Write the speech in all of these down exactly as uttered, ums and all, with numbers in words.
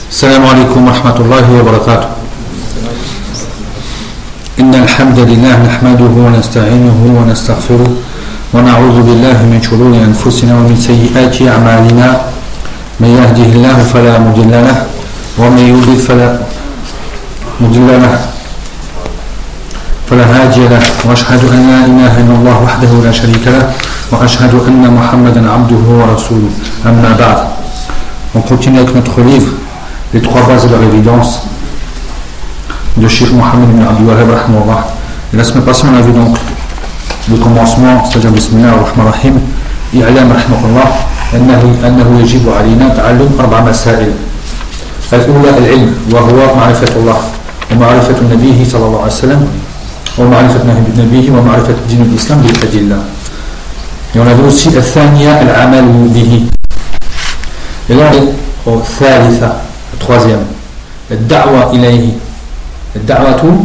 السلام عليكم ورحمة الله وبركاته. إن الحمد لله نحمده ونستعينه ونستغفره ونعوذ بالله من شرور أنفسنا ومن سيئات أعمالنا. من يهده الله فلا مضل له ومن يضلل فلا مضل له فلا هادي له وأشهد أن لا إله إلا الله وحده لا شريك له وأشهد أن محمدا عبده ورسوله. أما بعد. On continue avec notre livre Les trois bases de leur évidence de Cheikh Mohammed ibn Abdul Wahhab rahimahullah. Et la semaine passée on a vu donc le commencement, c'est-à-dire Bismillah ar-Rahman ar-Rahim. إعلام رحمه الله أنه أنه يجب علينا تعلم أربع مسائل. الأولى العلم وهو معرفة الله ومعرفة نبيه صلى الله عليه وسلم ومعرفة نبيه ومعرفة دين الإسلام بالأدلة. Et on a vu aussi الثانية العمل به. Et là on est au ثالثة, le troisième, الدعوة إليه, الدعوة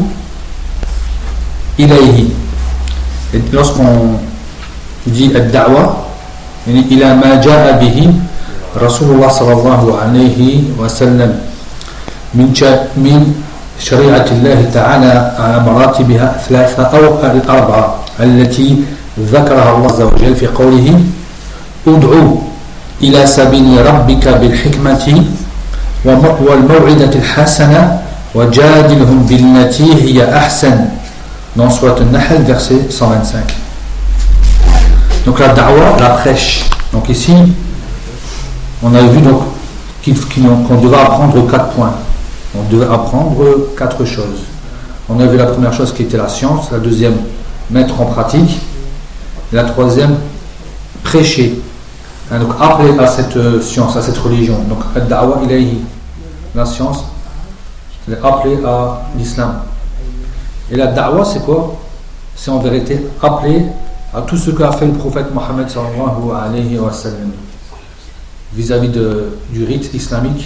إليه. Et lorsqu'on dit الدعوة إلى ما جاء به رسول الله صلى الله عليه وسلم من من شريعة الله تعالى على مراتبها ثلاثة أو الأربعة التي ذكرها الله عز وجل في قوله ادعو إلى سبيل ربك بالحكمة والموعظة الحسنة وجادلهم بالتي هي أحسن dans Surat An-Nahl verset cent vingt-cinq. Donc la da'wa, la prêche. Donc ici on a vu donc qu'on devait apprendre quatre points. On devait apprendre quatre choses. On a vu la première chose qui était la science, la deuxième mettre en pratique, et la troisième prêcher. Hein, donc appeler à cette science, à cette religion. Donc ad-da'wa ilayhi, la science, c'est appeler à l'islam. Et la da'wa c'est quoi? C'est en vérité appeler à tout ce qu'a fait le prophète Mohammed sallallahu alayhi wa sallam vis-à-vis de, du rite islamique.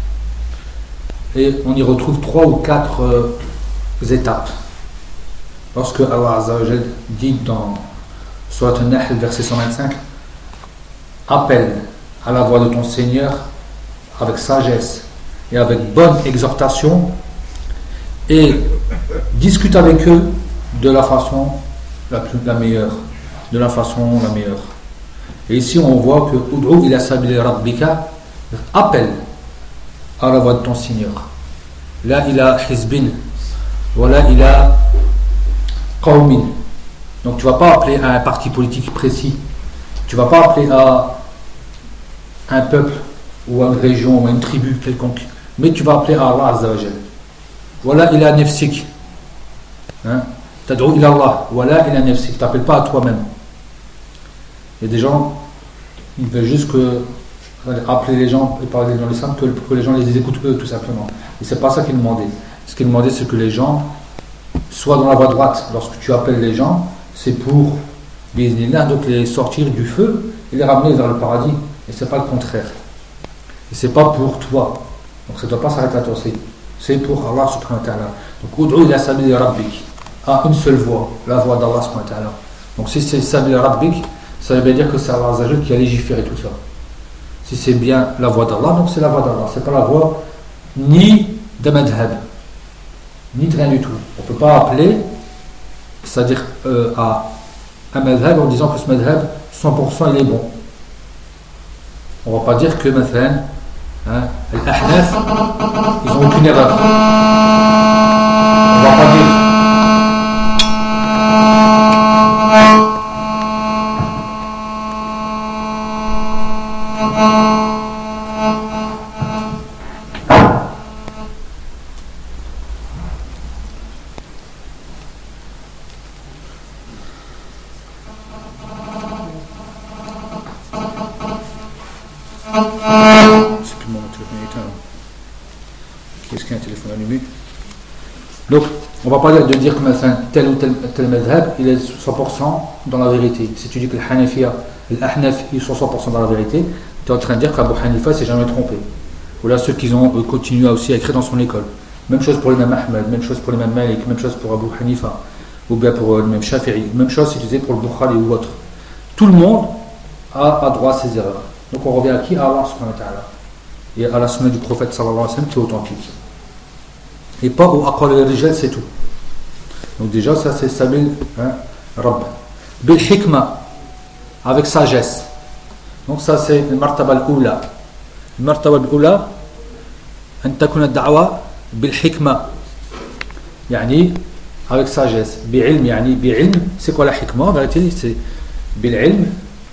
Et on y retrouve trois ou quatre euh, étapes. Lorsque Allah Azza wa Jal dit dans Surat An-Nahl verset cent vingt-cinq, appelle à la voix de ton Seigneur avec sagesse et avec bonne exhortation et discute avec eux de la façon la, plus, la meilleure, de la façon la meilleure. Et ici on voit que Ud'u ila sabili rabbika, appelle à la voix de ton Seigneur. La ila hizbin wa la ila qawmin. Donc tu ne vas pas appeler à un parti politique précis, tu ne vas pas appeler à un peuple ou à une région ou à une tribu quelconque, mais tu vas appeler à Allah Azza wa Jal. Voilà ila nafsik. Hein? Tad'u ila Allah, voilà ila nafsik. Tu n'appelles pas à toi-même. Il y a des gens, ils veulent juste que appeler les gens et parler dans l'islam, que, que les gens les écoutent eux tout simplement. Et c'est pas ça qu'ils demandaient. Ce qu'ils demandaient, c'est que les gens soient dans la voie droite. Lorsque tu appelles les gens, c'est pour bi'idhnillah, donc les sortir du feu et les ramener vers le paradis. Et c'est pas le contraire. Et c'est pas pour toi. Donc ça ne doit pas s'arrêter à toi. C'est, c'est pour Allah subhanahu wa ta'ala. Donc ud'u ila sabili rabbik, à une seule voix, la voix d'Allah subhanahu wa ta'ala. Donc si c'est sabili rabbik, ça veut bien dire que c'est Allah Azza wa Jal qui a légiféré tout ça. Si c'est bien la voix d'Allah, donc c'est la voix d'Allah. C'est pas la voix ni de madhab, ni de rien du tout. On ne peut pas appeler, c'est-à-dire euh, à un madhab en disant que ce madhab, cent pour cent il est bon. On ne va pas dire que maintenant, hein, l'Ahnaf, ils n'ont aucune erreur. On ne va pas dire. Donc, on ne va pas dire de dire que tel ou tel, tel madhab, il est cent pour cent dans la vérité. Si tu dis que le Hanafiya, l'Ahnaf, ils sont cent pour cent dans la vérité, tu es en train de dire qu'Abu Hanifa s'est jamais trompé. Ou là, ceux qui ont euh, continué aussi à écrire dans son école. Même chose pour l'imam Ahmed, même chose pour l'imam Malik, même chose pour Abu Hanifa, ou bien pour euh, l'imam Shafi'i, même chose si tu disais pour le Bukhari ou autre. Tout le monde a, a droit à ses erreurs. Donc on revient à qui? À Allah subhanahu wa ta'ala. et à la sunna du prophète sallallahu alayhi wa sallam qui est authentique. Et pas au aqwal al-rijal, c'est tout. Donc déjà ça c'est sabil hein, rabb. Bil hikma, avec sagesse. Donc ça c'est le martaba al-oula. Le martaba al-oula, an takuna ad-da'wa bil hikma. Yani avec sagesse. Bi'ilm, yani bi'ilm, c'est quoi la hikma? En vérité c'est bil ilm.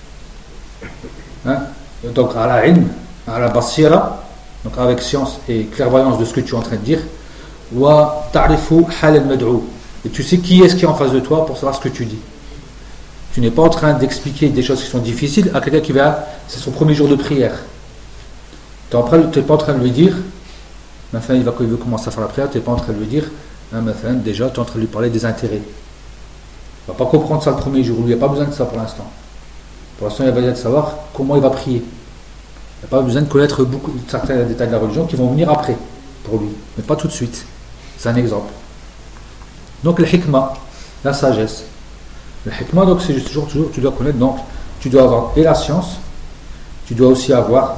Hein? Donc à la ilm, à la basira, donc avec science et clairvoyance de ce que tu es en train de dire. Wa ta'rifu hal al-mad'u. Et tu sais qui est-ce qui est en face de toi pour savoir ce que tu dis. Tu n'es pas en train d'expliquer des choses qui sont difficiles à quelqu'un qui va, c'est son premier jour de prière. Tu n'es pas en train de lui dire, enfin il va il veut commencer à faire la prière, tu n'es pas en train de lui dire, hein, enfin, déjà tu es en train de lui parler des intérêts. Il ne va pas comprendre ça le premier jour, lui il n'y a pas besoin de ça pour l'instant. Pour l'instant il va besoin de savoir comment il va prier. Il n'y a pas besoin de connaître beaucoup certains détails de la religion qui vont venir après pour lui, mais pas tout de suite. C'est un exemple. Donc le hikmah, la sagesse. Le hikmah, donc c'est toujours, toujours, tu dois connaître, donc tu dois avoir et la science, tu dois aussi avoir,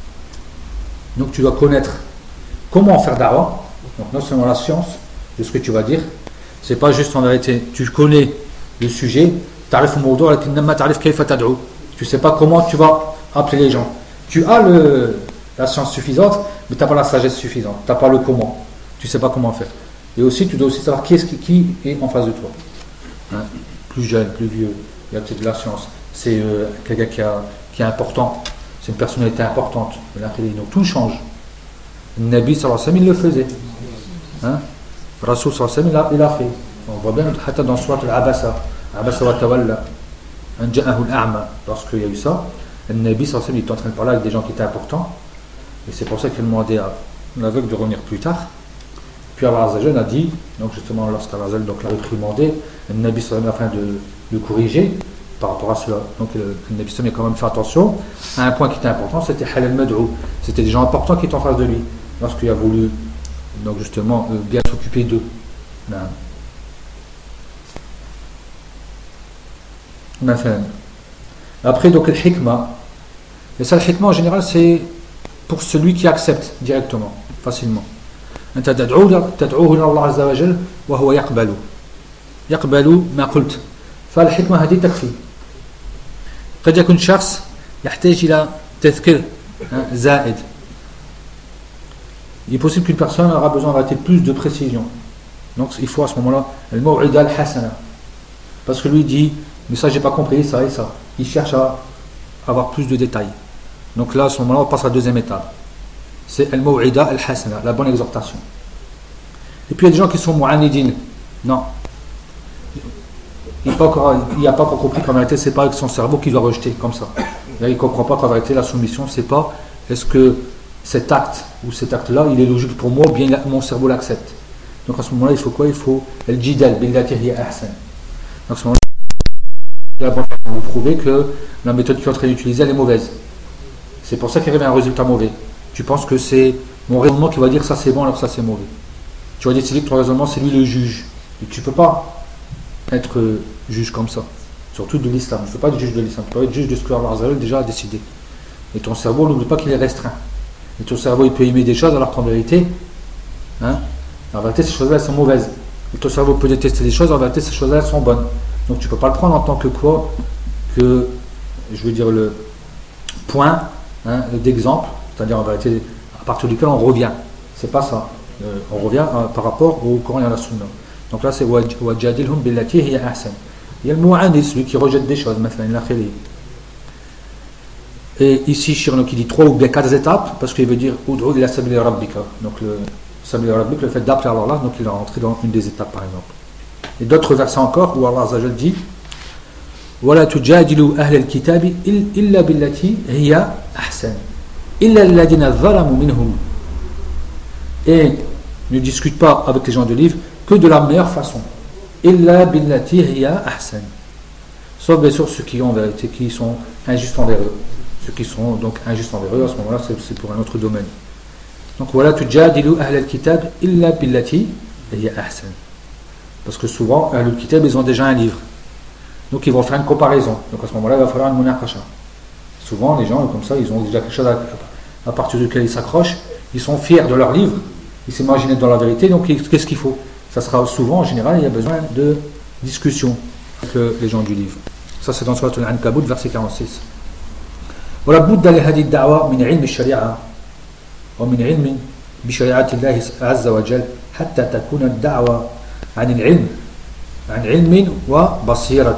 donc tu dois connaître comment faire da'wah, donc non seulement la science de ce que tu vas dire, c'est pas juste en vérité, tu connais le sujet, ta'rif al-mawdu' lakin ta'rif kayfa tad'u, tu sais pas comment tu vas appeler les gens. Tu as le, la science suffisante, mais tu n'as pas la sagesse suffisante, tu n'as pas le comment, tu sais pas comment faire. Et aussi, tu dois aussi savoir qui est, qui, qui est en face de toi. Hein? Plus jeune, plus vieux, il y a peut-être de la science. C'est euh, quelqu'un qui, a, qui est important. C'est une personnalité importante. Donc tout change. Le Nabi sallallahu alayhi wa sallam, il le faisait. Hein? Rasul sallallahu alayhi wa sallam, il l'a fait. On voit bien dans Surat al-Abasa. Abasa wa tawalla. An ja'ahu al-a'ma. Lorsqu'il y a eu ça, le Nabi sallallahu alayhi wa sallam, il était en train de parler avec des gens qui étaient importants. Et c'est pour ça qu'il demandait à l'aveugle de revenir plus tard. Puis Allah Azzajal a dit, donc justement lorsqu'Allah Azzajal l'a réprimandé, le Nabi sallallahu alayhi wa sallam afin de le corriger par rapport à cela. Donc le, le Nabi sallallahu alayhi wa sallam a quand même fait attention à un point qui était important, c'était halal mad'u. C'était des gens importants qui étaient en face de lui lorsqu'il a voulu donc justement euh, bien s'occuper d'eux. Après donc le hikmah. Et ça le hikmah en général c'est pour celui qui accepte directement, facilement. أنت تدعوه تدعوه إلى الله عز وجل وهو يقبل يقبل ما قلت فالحكمة هذه تكفي. قد يكون شخص يحتاج إلى تذكير زائد. Il est possible qu'une personne aura besoin d'avoir plus de précision. Donc il faut à ce moment-là le maw'ida al-hasana. Parce que lui dit mais ça j'ai pas compris ça et ça. Il cherche à avoir plus de détails. Donc là à ce moment-là on passe à la deuxième étape. C'est al-maw'ida al-hasana, la bonne exhortation. Et puis il y a des gens qui sont mu'anidin. Non. Il n'y a pas encore compris qu'en vérité c'est pas avec son cerveau qu'il doit rejeter comme ça. Là, il ne comprend pas qu'en vérité la soumission c'est pas est-ce que cet acte ou cet acte-là il est logique pour moi ou bien mon cerveau l'accepte. Donc à ce moment-là il faut quoi? Il faut al-jidal billati hiya ahsan. Donc à ce moment-là vous prouvez que la méthode que tu es en train d'utiliser elle est mauvaise. C'est pour ça qu'il arrive à un résultat mauvais. Tu penses que c'est mon raisonnement qui va dire ça c'est bon alors ça c'est mauvais. Tu vas décider que ton raisonnement c'est lui le juge. Et tu ne peux pas être juge comme ça. Surtout de l'islam. Tu ne peux pas être juge de l'islam. Tu peux être juge de ce que Allah Azza wa Jalla déjà a décidé. Et ton cerveau, n'oublie pas qu'il est restreint. Et ton cerveau il peut aimer des choses alors qu'en vérité, hein, en vérité ces choses-là elles sont mauvaises. Et ton cerveau peut détester des choses, en vérité ces choses-là elles sont bonnes. Donc tu ne peux pas le prendre en tant que quoi? Que, je veux dire, le point hein, d'exemple. C'est-à-dire en vérité, à partir duquel on revient. C'est pas ça. Euh, on revient euh, par rapport au Coran et à la Sunna. Donc là c'est wajadilhum billati hiya ahsan. Il y a le mu'anid, celui qui rejette des choses, مثلا la khili. Et ici Shirno qui dit trois ou bien quatre étapes parce qu'il veut dire ud'u ila sabili rabbika. Donc le sabili rabbika, le fait d'appeler Allah, donc il est rentré dans une des étapes par exemple. Et d'autres versets encore où Allah Azza wa Jalla dit wala tujadilu ahla al-kitabi illa billati hiya ahsan. إلا الذين ظلموا منهم. Et ne discute pas avec les gens du livre que de la meilleure façon. إلا بالتي هي أحسن. Sauf bien sûr ceux qui ont en vérité qui sont injustes envers eux. Ceux qui sont donc injustes envers eux à ce moment-là c'est, c'est pour un autre domaine. Donc voilà tujadilu ahl al-kitab illa billati hiya ahsan. Parce que souvent ahl al-kitab ils ont déjà un livre. Donc ils vont faire une comparaison. Donc à ce moment-là il va falloir une munaqasha. Souvent, les gens, comme ça, ils ont déjà quelque chose à, à partir duquel ils s'accrochent, ils sont fiers de leur livre, ils s'imaginent dans la vérité, donc qu'est-ce qu'il faut? Ça sera souvent, en général, il y a besoin de discussion avec les gens du livre. Ça c'est dans Surat Al-Ankabut, verset quarante-six. ولا بد لهذه الدعوة من علم الشريعة ومن علم بشريعة الله عز وجل حتى تكون الدعوة عن العلم عن علم وبصيرة.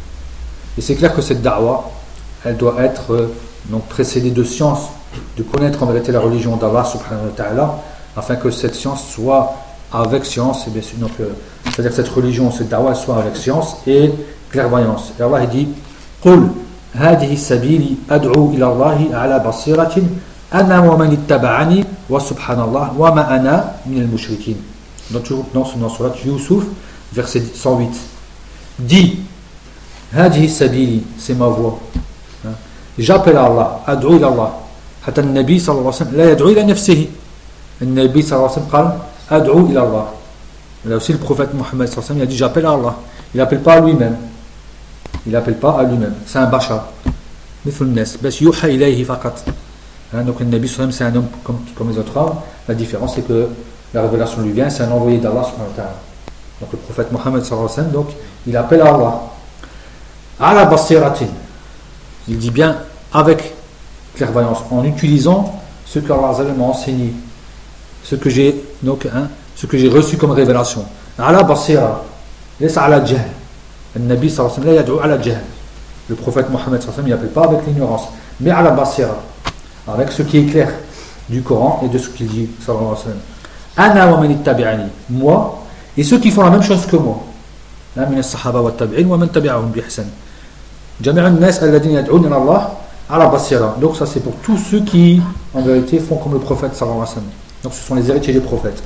Et c'est clair que cette da'wa, elle doit être euh, donc précédée de science, de connaître en vérité la religion d'Allah subhanahu wa ta'ala, afin que cette science soit avec science, et bien sûr, donc, euh, c'est-à-dire que cette religion, cette da'wa, soit avec science et clairvoyance. Et Allah il dit قُلْ هذه سبيلي أدعو إلى الله على بصيرة أنا ومن اتبعني وسبحان الله وما أنا من المشركين. Donc toujours dans ce surat Yusuf, verset cent huit. Dis, هذه سبيلي, c'est ma voix. J'appelle à Allah, أدعو إلى الله. حتى النبي صلى الله عليه وسلم لا يدعو إلى نفسه. النبي صلى الله عليه وسلم قال أدعو إلى الله. Là aussi le prophète Mohammed صلى الله عليه وسلم il a dit j'appelle à Allah. Il n'appelle pas à lui-même. Il n'appelle pas à lui-même. C'est un bachar. مثل الناس بس يوحى إليه فقط. Donc le Nabi sallam c'est un homme comme, comme les autres hommes. La différence c'est que la révélation lui vient, c'est un envoyé d'Allah subhanahu wa ta'ala. Donc le prophète Mohammed sallallahu alayhi wa sallam, donc il appelle à Allah. Ala basiratin. Il dit bien avec clairvoyance, en utilisant ce que Allah m'a enseigné, ce que j'ai donc hein, ce que j'ai reçu comme révélation. Ala basira. Laysa ala jahl. Le Nabi sallallahu alayhi wa sallam la yad'u ala jahl. Le prophète Mohammed sallallahu alayhi wa sallam il appelle pas avec l'ignorance, mais ala basira, avec ce qui est clair du Coran et de ce qu'il dit sallallahu alayhi wa sallam. Ana wa man ittabi'ani, moi et ceux qui font la même chose que moi. Min as-sahaba wa tabi'in wa man tabi'ahum bi ihsan. Jami'u an-nas alladhina yad'un ila Allah ala basira. Donc ça c'est pour tous ceux qui en vérité font comme le prophète sallallahu alayhi wa sallam. Donc ce sont les héritiers des prophètes.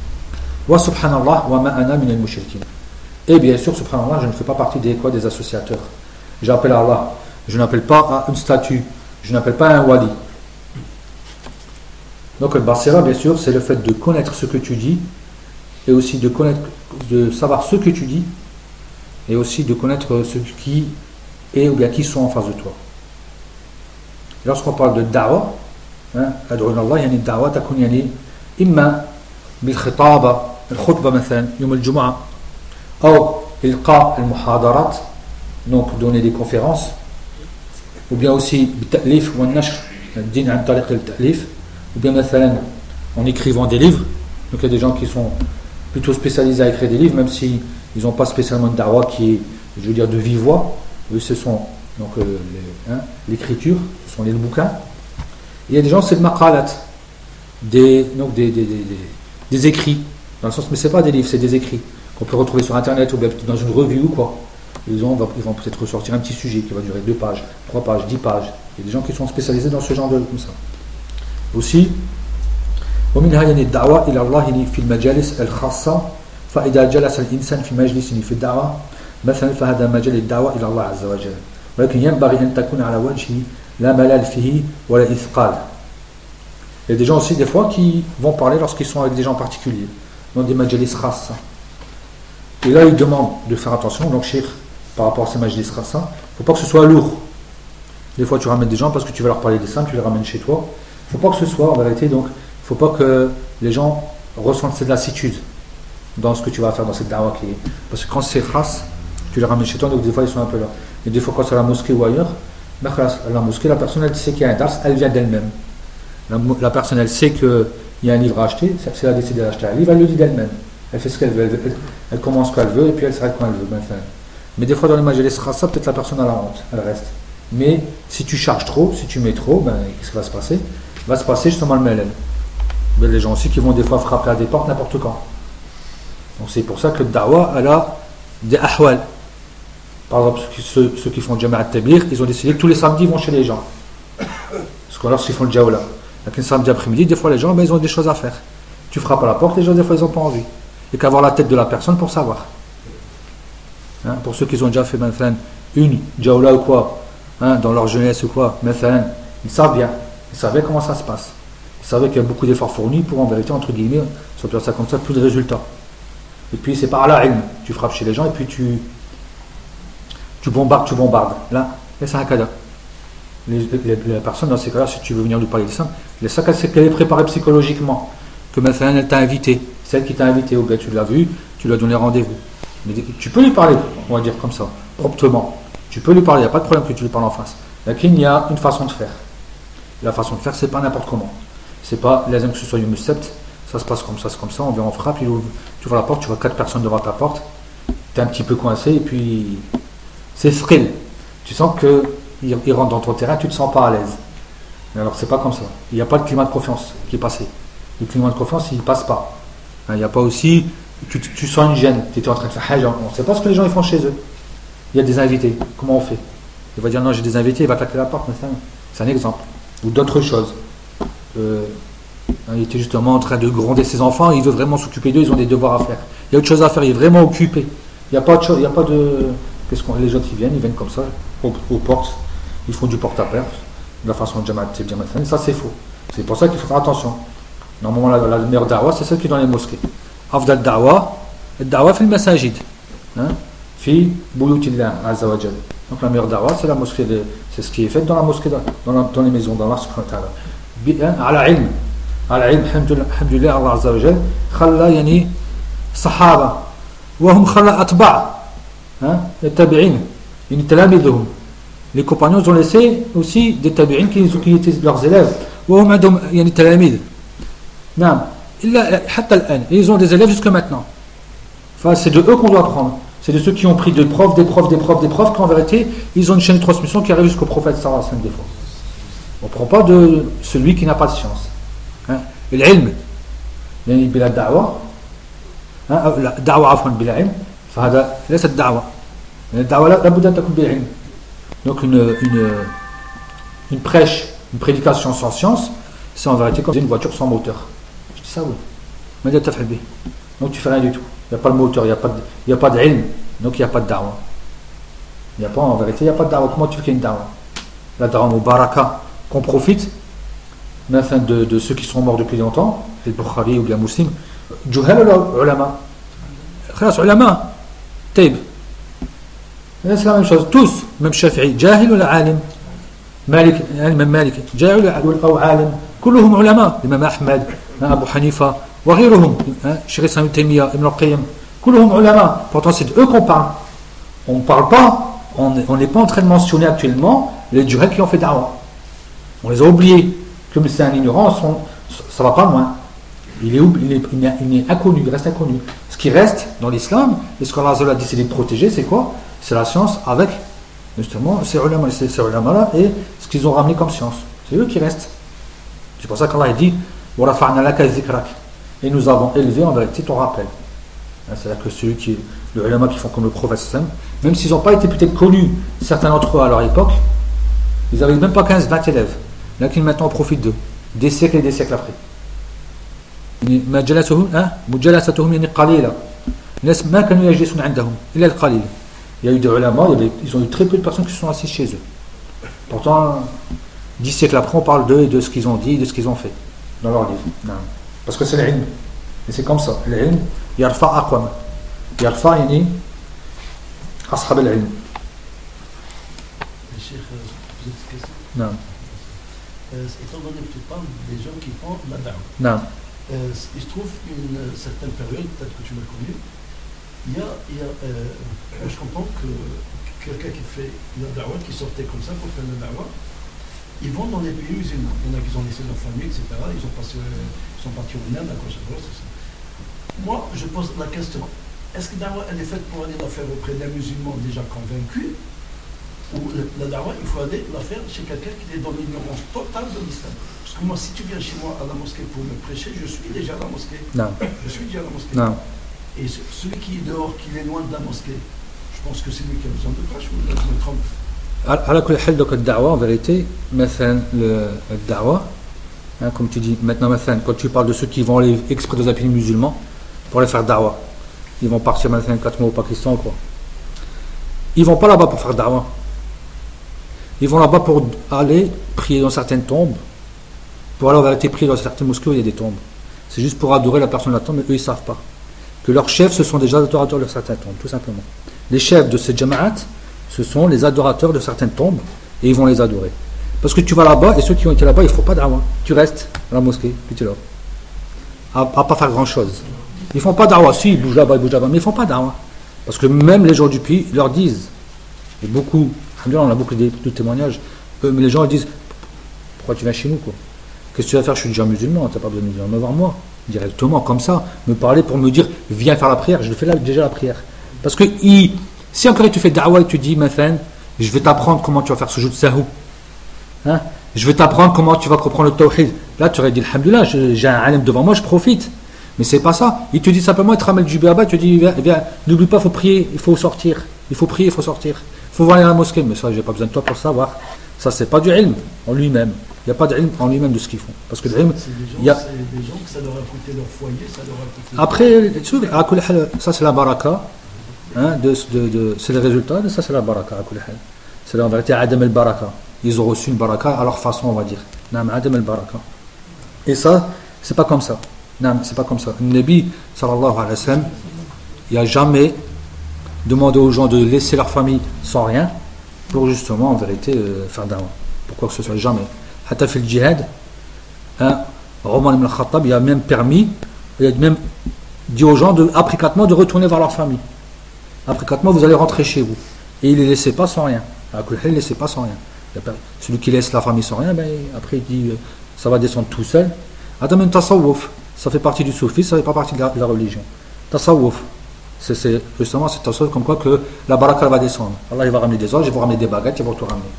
Wa subhanallah wa ma ana min al-mushrikin. Et bien sûr subhanallah, je ne fais pas partie des quoi des associateurs. J'appelle à Allah. Je n'appelle pas à une statue. Je n'appelle pas à un wali. Donc le basira, bien sûr, c'est le fait de connaître ce que tu dis et aussi de connaître, de savoir ce que tu dis et aussi de connaître ce qui est ou bien qui sont en face de toi. Lorsqu'on parle de da'wa, ad'u ila Allah, yani da'wa takun yani imma bil khitaba, al khutba مثلا يوم الجمعة أو إلقاء المحاضرات, donc donner des conférences, ou bien aussi بالتأليف والنشر الدين عن طريق التأليف, ou bien مثلا en écrivant des livres. Donc il y a des gens qui sont plutôt spécialisés à écrire des livres, même si ils n'ont pas spécialement une da'wa qui est, je veux dire, de vive voix. Eux ce sont donc euh, les, hein, l'écriture, ce sont les bouquins. Et il y a des gens c'est le maqalat, des donc des, des, des, des, des écrits, dans le sens, mais c'est pas des livres, c'est des écrits qu'on peut retrouver sur internet ou bien dans une revue ou quoi. Ils, ont, ils vont peut-être ressortir un petit sujet qui va durer deux pages, trois pages, dix pages. Il y a des gens qui sont spécialisés dans ce genre de comme ça. Aussi, ومنها يعني الدعوة إلى الله في المجالس الخاصة فإذا جلس الإنسان في مجلس في الدعوة مثلا فهذا مجال الدعوة إلى الله عز وجل ولكن ينبغي أن تكون على وجه لا ملال فيه ولا إثقال. Il y a des gens aussi des fois qui vont parler lorsqu'ils sont avec des gens particuliers dans des majalis khassa. Et là ils demandent de faire attention, donc cheikh, par rapport à ces majalis khassa, il ne faut pas que ce soit lourd. Des fois tu ramènes des gens parce que tu vas leur parler des saints, tu les ramènes chez toi. Il ne faut pas que ce soit en vérité, donc il ne faut pas que les gens ressentent cette lassitude dans ce que tu vas faire dans cette da'wa qui est. Parce que quand c'est khas, tu les ramènes chez toi, donc des fois ils sont un peu là. Et des fois quand c'est à la mosquée ou ailleurs, à la mosquée, la personne elle sait qu'il y a un dars, elle vient d'elle-même. La, la personne elle sait qu'il y a un livre à acheter, si elle a décidé d'acheter un livre, elle le dit d'elle-même. Elle fait ce qu'elle veut, elle, elle, elle commence quand elle veut et puis elle s'arrête quand elle veut. Enfin. Mais des fois dans les majalis khassa, peut-être la personne a la honte, elle reste. Mais si tu charges trop, si tu mets trop, ben, qu'est-ce qui va se passer? Va se passer justement le mêlel. Les gens aussi qui vont des fois frapper à des portes n'importe quand. Donc c'est pour ça que le da'wa elle a des ahwal. Par exemple ceux, ceux qui font Jama'at Tabligh, ils ont décidé que tous les samedis ils vont chez les gens. Parce que lorsqu'ils font le jawla, un samedi après-midi, des fois les gens ben, ils ont des choses à faire. Tu frappes à la porte, les gens des fois ils n'ont pas envie. Il n'y a qu'à voir la tête de la personne pour savoir. Hein, pour ceux qui ont déjà fait maintenant une jawla ou quoi, hein, dans leur jeunesse ou quoi, maintenant, ils savent bien. Ils savaient comment ça se passe. Ils savaient qu'il y a beaucoup d'efforts fournis pour en vérité, entre guillemets, sortir ça comme ça, plus de résultats. Et puis c'est par la ilm. Tu frappes chez les gens et puis tu tu bombardes, tu bombardes. Là, c'est un cadeau. les, les, les personnes dans ces cas-là, si tu veux venir nous parler de l'islam, les sacs, c'est qu'elle est préparée psychologiquement, que maintenant elle t'a invité, celle qui t'a invité, ou bien tu l'as vu, tu lui as donné rendez-vous. Mais tu peux lui parler, on va dire comme ça, promptement. Tu peux lui parler, il n'y a pas de problème que tu lui parles en face. Là, il y a une façon de faire. La façon de faire, c'est pas n'importe comment. C'est pas lazim que ce soit une sept, ça se passe comme ça, c'est comme ça, on vient, on frappe, il ouvre, tu ouvres la porte, tu vois quatre personnes devant ta porte, tu es un petit peu coincé, et puis c'est thrill. Tu sens qu'il rentre dans ton terrain, tu ne te sens pas à l'aise. Mais alors, c'est pas comme ça. Il n'y a pas de climat de confiance qui est passé. Le climat de confiance, il ne passe pas. Il n'y a pas aussi, tu, tu sens une gêne, tu étais en train de faire, on ne sait pas ce que les gens ils font chez eux. Il y a des invités, comment on fait? Il va dire non, j'ai des invités, il va claquer la porte, c'est un exemple. Ou d'autres choses. Euh, il était justement en train de gronder ses enfants, il veut vraiment s'occuper d'eux, ils ont des devoirs à faire. Il y a autre chose à faire, il est vraiment occupé. Il n'y a pas de chose, il n'y a pas de. Qu'est-ce qu'on, les gens qui viennent, ils viennent comme ça, aux, aux portes, ils font du porte-à-porte, de la façon de Jamaat, c'est bien maintenant, ça c'est faux. C'est pour ça qu'il faut faire attention. Normalement, la, la meilleure da'wa, c'est celle qui est dans les mosquées. Afdal da'wa, da'wa fi al-masajid. Fi buyutillah azza wa jalla. Donc la meilleure da'wa, c'est la mosquée, de, c'est ce qui est fait dans la mosquée, dans, la, dans les maisons d'Allah subhanahu wa ta'ala. Ala ilm. Ala ilm, alhamdulillah, Allah azza wa jalla, khalla yani sahaba, wa hum khalla atba', les tabi'in, yani talamidhum. Les compagnons ont laissé aussi des tabi'in qui, qui étaient leurs élèves. Wa hum adhum yani talamid. Non, ils ont des élèves jusque maintenant. Enfin, c'est de eux qu'on doit apprendre. C'est de ceux qui ont pris des profs, des profs, des profs, des profs, qu'en vérité, ils ont une chaîne de transmission qui arrive jusqu'au prophète sallallahu alayhi wa sallam des fois. On ne prend pas de celui qui n'a pas de science. Et l'ilm, يعني بلا دعوة لا دعوة عفوا بلا علم فهذا ليست دعوة. الدعوة لا بد أن تكون بالعلم. Donc une, une, une prêche, une prédication sans science, c'est en vérité comme une voiture sans moteur. Je dis ça oui. Mais tu fais bien. Donc tu fais rien du tout. Il n'y a pas de moteur, il n'y a pas de, il n'y a pas d'ilm, donc il n'y a pas de da'wa. Il n'y a pas, en vérité, il n'y a pas de da'wa. Comment tu fais qu'il y ait une da'wa? La da'wa mubaraka, qu'on profite, mais enfin de, de ceux qui sont morts depuis longtemps, les Bukhari ou bien Muslim, juhal ou ulama. Khalas, ulama, taib. C'est la même chose, tous, même Shafi'i, jahil ou alim, Malik, même Malik, jahil ou alim, كلهم علماء. الإمام أحمد، أبو حنيفة وغيرهم، شيخ الإسلام ابن تيمية، ابن القيم، كلهم علماء. Pourtant c'est d'eux qu'on parle. On ne parle pas, on n'est pas en train de mentionner actuellement les juhal qui ont fait da'wa. On les a oubliés. Comme c'est un ignorant, ça ne va pas loin. Il est, il, est, il, est, il est inconnu, il reste inconnu. Ce qui reste dans l'islam, et ce qu'Allah a décidé de protéger, c'est quoi? C'est la science avec justement ces ulama, ces, ces ulama-là et ce qu'ils ont ramené comme science. C'est eux qui restent. C'est pour ça qu'Allah dit et nous avons élevé en vérité ton rappel. C'est-à-dire que celui qui, le ulama qui font comme le prophète, même s'ils n'ont pas été peut-être connus, certains d'entre eux à leur époque, ils n'avaient même pas quinze vingt élèves. Là qu'ils maintenant en profitent d'eux, des siècles et des siècles après. Il y a eu des ulama, ils ont eu très peu de personnes qui se sont assises chez eux. Pourtant, dix siècles après, on parle d'eux et de ce qu'ils ont dit, de ce qu'ils ont fait dans leurs livres. Non. Parce que c'est l'ilm. Et c'est comme ça. L'ilm, yarfa aqwam. Yarfa yani ashab al-ilm. Non. Euh, étant donné que tu parles des gens qui font la da'wa, non. Euh, il se trouve qu'une certaine période, peut-être que tu l'as connu, il y a, il y a euh, je comprends que quelqu'un qui fait la da'wa, qui sortait comme ça pour faire la da'wa, ils vont dans les pays musulmans. Il y en a qui ont laissé leur famille, et cetera. Ils, ont passé, ils sont partis au Inde, à quoi ça va, c'est ça. Moi, je pose la question, est-ce que la da'wa, elle est faite pour aller la faire auprès d'un musulman déjà convaincu? Ou la da'wa, il faut aller la faire chez quelqu'un qui est dans l'ignorance totale de l'islam. Parce que moi, si tu viens chez moi à la mosquée pour me prêcher, je suis déjà à la mosquée. Non. Je suis déjà à la mosquée. Non. Et celui qui est dehors, qui est loin de la mosquée, je pense que c'est lui qui a besoin de prêche, ou je me trompe. على كل حال donc الدعوة en vérité مثلا le الدعوة hein, comme tu dis maintenant مثلا quand tu parles de ceux qui vont aller exprès dans un pays musulman pour aller faire da'wa, ils vont partir maintenant quatre mois au Pakistan ou quoi, ils vont pas là-bas pour faire da'wa, ils vont là-bas pour aller prier dans certaines tombes, pour aller en vérité prier dans certaines mosquées où il y a des tombes, c'est juste pour adorer la personne de la tombe, mais eux ils savent pas que leurs chefs ce sont déjà adorateurs de certaines tombes, tout simplement. Les chefs de ces jama'at ce sont les adorateurs de certaines tombes et ils vont les adorer. Parce que tu vas là-bas et ceux qui ont été là-bas, ils ne font pas da'wah. Tu restes à la mosquée, puis tu es là. À ne pas faire grand-chose. Ils ne font pas da'wah. Si, ils bougent là-bas, ils bougent là-bas, mais ils ne font pas da'wah. Parce que même les gens du pays leur disent, et beaucoup, on a beaucoup de, de témoignages, mais les gens disent, pourquoi tu viens chez nous quoi? Qu'est-ce que tu vas faire? Je suis déjà musulman, tu n'as pas besoin de venir me voir moi. Directement, comme ça, me parler pour me dire, viens faire la prière. Je fais là, déjà la prière. Parce que il, si encore tu fais da'wah et tu dis, Mathan, je vais t'apprendre comment tu vas faire ce jeu de sahou. Hein? Je vais t'apprendre comment tu vas comprendre le tawhid. Là, tu aurais dit, alhamdoulilah, j'ai un alim devant moi, je profite. Mais c'est pas ça. Il te dit simplement, il te ramène du béaba, il te dit, viens, viens n'oublie pas, il faut prier, il faut sortir. Il faut prier, il faut sortir. Il faut voir aller à la mosquée. Mais ça, j'ai pas besoin de toi pour savoir. Ça, c'est pas du ilm en lui-même. Il n'y a pas d'ilm en lui-même de ce qu'ils font. Parce que l'ilm, il y a. C'est des gens que ça leur a coûté leur foyer, ça leur a coûté. Après, ça, c'est la baraka. Hein, de, de, de, c'est le résultat de ça, c'est la baraka. C'est la vérité, Adam el Baraka. Ils ont reçu une baraka à leur façon, on va dire. Nam Adam el Baraka. Et ça, c'est pas comme ça. Non, c'est pas comme ça. Le Nabi sallallahu alayhi wa sallam, il n'a jamais demandé aux gens de laisser leur famille sans rien pour justement en vérité euh, faire da'wah. Pourquoi que ce soit jamais. Hatta fait le djihad, hein, Omar ibn al-Khattab, il a même permis, il a même dit aux gens de, après quatre mois de retourner vers leur famille. Après quatre mois, vous allez rentrer chez vous. Et il ne les laissait pas sans rien. Il ne les laissait pas sans rien. Celui qui laisse la famille sans rien, ben, après il dit ça va descendre tout seul. Adam tasawwuf. Ça fait partie du soufisme, ça fait pas partie de la, de la religion. Tasawwuf, c'est, c'est justement c'est tasawwuf comme quoi que la baraka va descendre. Allah il va ramener des orges, il va ramener des baguettes, il va tout ramener.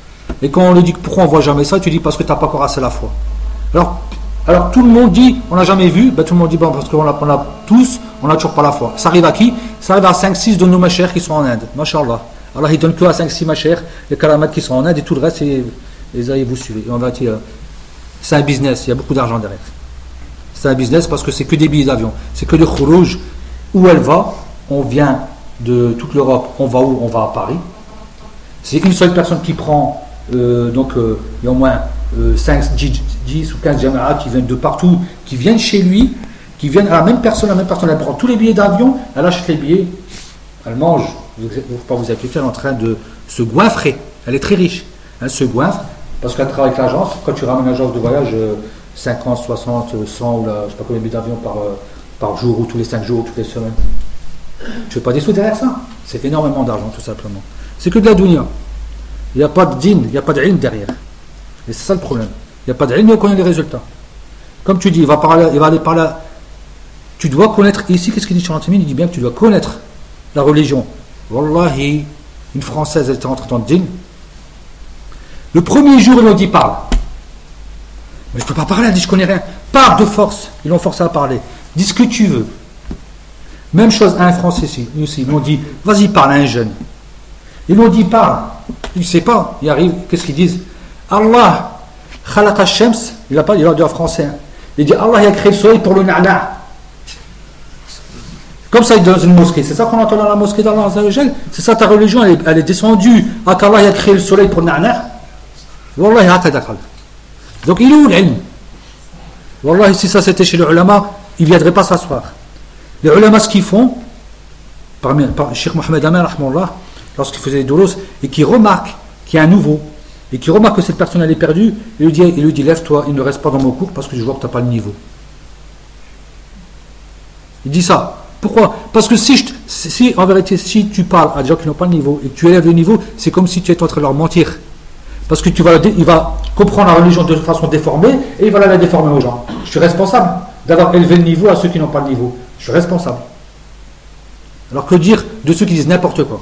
Et quand on lui dit pourquoi on voit jamais ça, tu dis parce que tu n'as pas encore assez la foi. Alors, alors tout le monde dit on n'a jamais vu, ben tout le monde dit bon parce qu'on a, on a tous, on n'a toujours pas la foi. Ça arrive à qui? Ça arrive à cinq six de nos machères qui sont en Inde. Masha'Allah. Allah il donne que à cinq six machères, les karamat qui sont en Inde et tout le reste, et, et, et vous suivez. Et on va dire, c'est un business, il y a beaucoup d'argent derrière. C'est un business parce que c'est que des billets d'avion, c'est que de khourouj. Où elle va, on vient de toute l'Europe, on va où? On va à Paris. C'est une seule personne qui prend, euh, donc euh, il y a au moins euh, cinq, dix ou quinze jama'a qui viennent de partout, qui viennent chez lui, qui viennent à la même personne, la même personne, elle prend tous les billets d'avion, elle achète les billets, elle mange, vous ne pouvez pas vous inquiéter, elle est en train de se goinfrer, elle est très riche, elle se goinfre, parce qu'elle travaille avec l'agence, quand tu ramènes l'agence de voyage, euh, cinquante, soixante, cent ou là, je ne sais pas combien de billets d'avion par, euh, par jour ou tous les cinq jours ou toutes les semaines. Tu ne fais pas des sous derrière ça. C'est énormément d'argent tout simplement. C'est que de la dunya. Il n'y a pas de din, il n'y a pas de ilm derrière. Et c'est ça le problème. Il n'y a pas de ilm, mais on connaît les résultats. Comme tu dis, il va, parler, il va aller par là. Tu dois connaître, ici qu'est-ce qu'il dit sur l'antimine? Il dit bien que tu dois connaître la religion. Wallahi, une Française, elle était rentrée dans le din. Le premier jour, ils l'ont dit parle. Mais je ne peux pas parler, elle dit je connais rien. Parle de force. Ils l'ont forcé à parler. Dis ce que tu veux. Même chose à un Français ici. Ils l'ont dit vas-y parle à un jeune. Ils l'ont dit parle. Il ne sait pas. Il arrive. Qu'est-ce qu'ils disent? Allah khalaqa shams. Il n'a pas il a dit en français. Hein. Il dit Allah il a créé le soleil pour le na'na. Comme ça dans une mosquée. C'est ça qu'on entend dans la mosquée d'Allah Azza wa Jal. C'est ça ta religion. Elle est, elle est descendue à qu'Allah il a créé le soleil pour le na'na. Wallahi ha'tadakal. Donc il est où l'ilm? Wallahi si ça c'était chez les ulama, ils ne viendraient pas s'asseoir. Les ulama ce qu'ils font, parmi par Cheikh Mohamed Amin rahmallah, lorsqu'il faisait des doulos, et qui remarque qu'il y a un nouveau, et qui remarque que cette personne elle est perdue, il lui dit, il lui dit lève-toi, il ne reste pas dans mon cours parce que je vois que tu n'as pas le niveau. Il dit ça. Pourquoi? Parce que si, je, si en vérité si tu parles à des gens qui n'ont pas le niveau et que tu élèves le niveau, c'est comme si tu étais en train de leur mentir. Parce que tu vas, il va comprendre la religion de façon déformée et il va la déformer aux gens. Je suis responsable d'avoir élevé le niveau à ceux qui n'ont pas le niveau. Je suis responsable. Alors que dire de ceux qui disent n'importe quoi,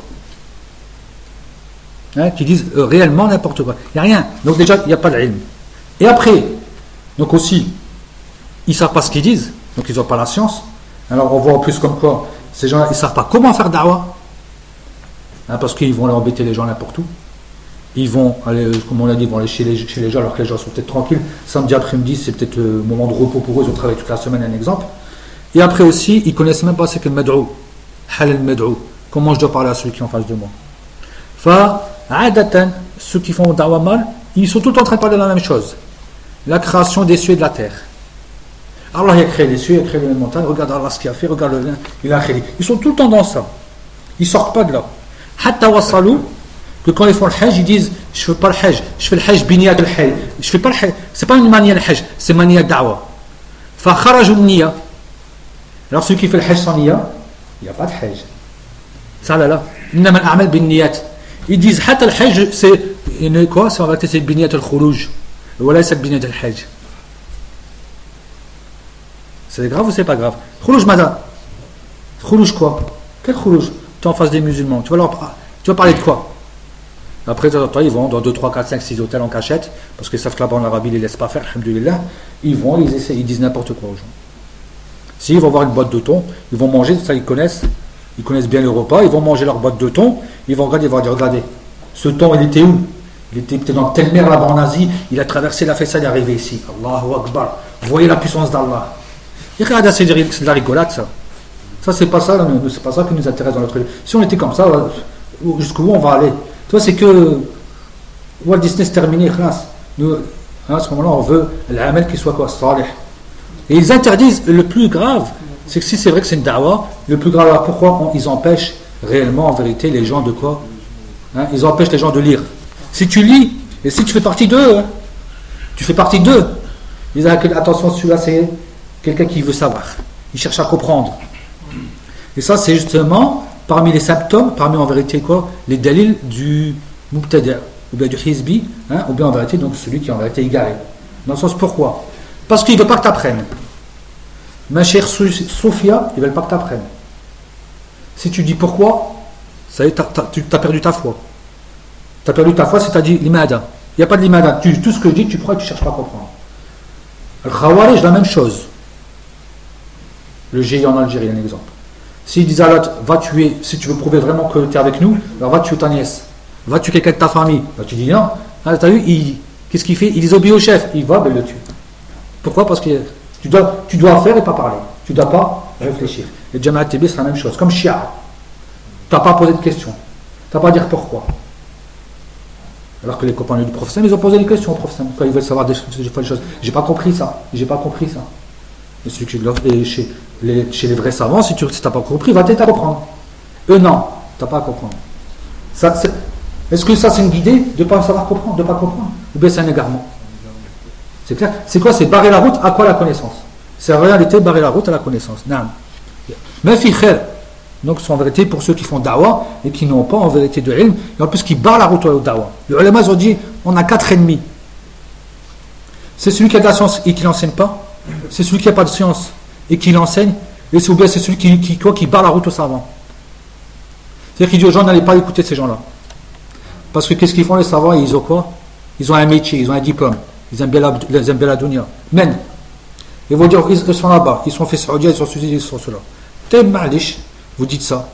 hein, qui disent euh, réellement n'importe quoi. Il n'y a rien. Donc déjà, il n'y a pas d'ilm. Et après, donc aussi, ils ne savent pas ce qu'ils disent, donc ils n'ont pas la science. Alors on voit en plus comme quoi, ces gens-là, ils ne savent pas comment faire da'wah, hein, parce qu'ils vont aller embêter les gens n'importe où. Ils vont aller, comme on l'a dit, ils vont aller chez les, chez les gens alors que les gens sont peut-être tranquilles. Samedi après-midi, c'est peut-être le moment de repos pour eux, ils ont travaillé toute la semaine, un exemple. Et après aussi, ils ne connaissent même pas ce qu'est le mad'ou. Hal al-mad'ou. Comment je dois parler à celui qui est en face de moi. Fa, adatan, ceux qui font da'wah mal, ils sont tout le temps en train de parler de la même chose. La création des cieux et de la terre. Allah il a créé les cieux, il a créé les montagnes, regarde Allah ce qu'il a fait, regarde le vin, il a créé. Ils sont tout le temps dans ça. Ils ne sortent pas de là. Hatta wasalou, que quand ils font le hajj, ils disent je fais pas le hajj, je fais le hajj biniyat al hajj, je fais pas le hajj, c'est pas une manière le hajj, c'est manière da'wa. Fa kharaju niya. Alors celui qui fait le hajj sans niya, il n'y a pas de hajj. Ça là là, innama al-a'mal bin niyat. Ils disent hatta le hajj c'est une quoi, c'est en réalité c'est biniyat al khuruj. Voilà c'est biniyat al hajj. C'est grave ou c'est pas grave? Khuruj madame. Khuruj quoi? Quel khuruj? Tu es en face des musulmans, tu vas leur tu vas parler de quoi? Après, de temps en temps, ils vont dans deux, trois, quatre, cinq, six hôtels en cachette, parce qu'ils savent que là-bas en Arabie, ils ne les laissent pas faire, alhamdoulilah. Ils vont, ils essaient, ils disent n'importe quoi aux gens. S'ils vont voir une boîte de thon, ils vont manger, ça ils connaissent, ils connaissent bien le repas, ils vont manger leur boîte de thon, ils vont regarder, ils vont dire, regardez, ce thon, il était où? Il était peut-être dans telle mer là-bas en Asie, il a traversé la Fessa, il est arrivé ici. Allahu Akbar. Vous voyez la puissance d'Allah. Et regardez, c'est de la rigolade, ça. Ça, c'est pas ça, c'est pas ça qui nous intéresse dans notre vie. Si on était comme ça, jusqu'où on va aller? Toi, c'est que Walt Disney c'est terminé, nous, hein, à ce moment-là, on veut l'amal qui soit quoi, salih. Et ils interdisent, le plus grave, c'est que si c'est vrai que c'est une da'wa, le plus grave, alors pourquoi on, ils empêchent réellement, en vérité, les gens de quoi, hein, ils empêchent les gens de lire. Si tu lis, et si tu fais partie d'eux, hein, tu fais partie d'eux, ils disent, attention, celui-là, c'est quelqu'un qui veut savoir, il cherche à comprendre. Et ça, c'est justement parmi les symptômes, parmi en vérité quoi, les dalils du mubtada' ou bien du hizbi, hein, ou bien en vérité donc celui qui est en vérité égaré. Dans le sens pourquoi? Parce qu'il ne veut pas que tu apprennes. Ma chère Sophia, ils ne veulent pas que tu apprennes. Si tu dis pourquoi, ça y est, tu as perdu ta foi. Tu as perdu ta foi si tu as dit l'imada. Il n'y a pas de l'imada. Tu, tout ce que je dis, tu crois et tu ne cherches pas à comprendre. Al-Khawarij, la même chose. Le G I en Algérie, un exemple. S'il disent à l'autre, va tuer, si tu veux prouver vraiment que tu es avec nous, alors va tuer ta nièce, va tuer quelqu'un de ta famille. Alors tu dis non, ah, tu as vu, il, qu'est-ce qu'il fait? Il désobéit au chef, il va, ben, il le tue. Pourquoi? Parce que tu dois, tu dois faire et pas parler, tu ne dois pas réfléchir. Et Jamaat Tibbi, c'est la même chose, comme Shia. Tu n'as pas posé de questions, tu n'as pas à dire pourquoi. Alors que les compagnons du prophète, ils ont posé des questions au prophète, quand ils veulent savoir des, des, des choses. J'ai pas compris ça, j'ai pas compris ça. Et celui qui est chez les, chez les vrais savants, si tu n'as si pas compris, va t'aider à comprendre. Eux, non, tu n'as pas à comprendre. Ça, est-ce que ça, c'est une guidée de ne pas savoir comprendre, de ne pas comprendre? Ou bien c'est un égarement? C'est clair? C'est quoi? C'est barrer la route à quoi? La connaissance. C'est en réalité barrer la route à la connaissance. Mais fi khair. Donc, c'est en vérité pour ceux qui font da'wa et qui n'ont pas en vérité de ilm, et en plus qui barrent la route au da'wa. Les ulama ont dit on a quatre ennemis. C'est celui qui a de la science et qui n'enseigne pas. C'est celui qui n'a pas de science et qui l'enseigne, et c'est, ou bien c'est celui qui, qui, quoi, qui barre la route aux savants. C'est-à-dire qu'il dit aux gens n'allez pas écouter ces gens-là. Parce que qu'est-ce qu'ils font les savants? Ils ont quoi? Ils ont un métier, ils ont un diplôme, ils aiment bien la, ils aiment bien la dunya. Men, ils vont dire ils sont là-bas, ils sont faits saoudiens, ils sont ceci, ils sont cela. T'es malish, vous dites ça.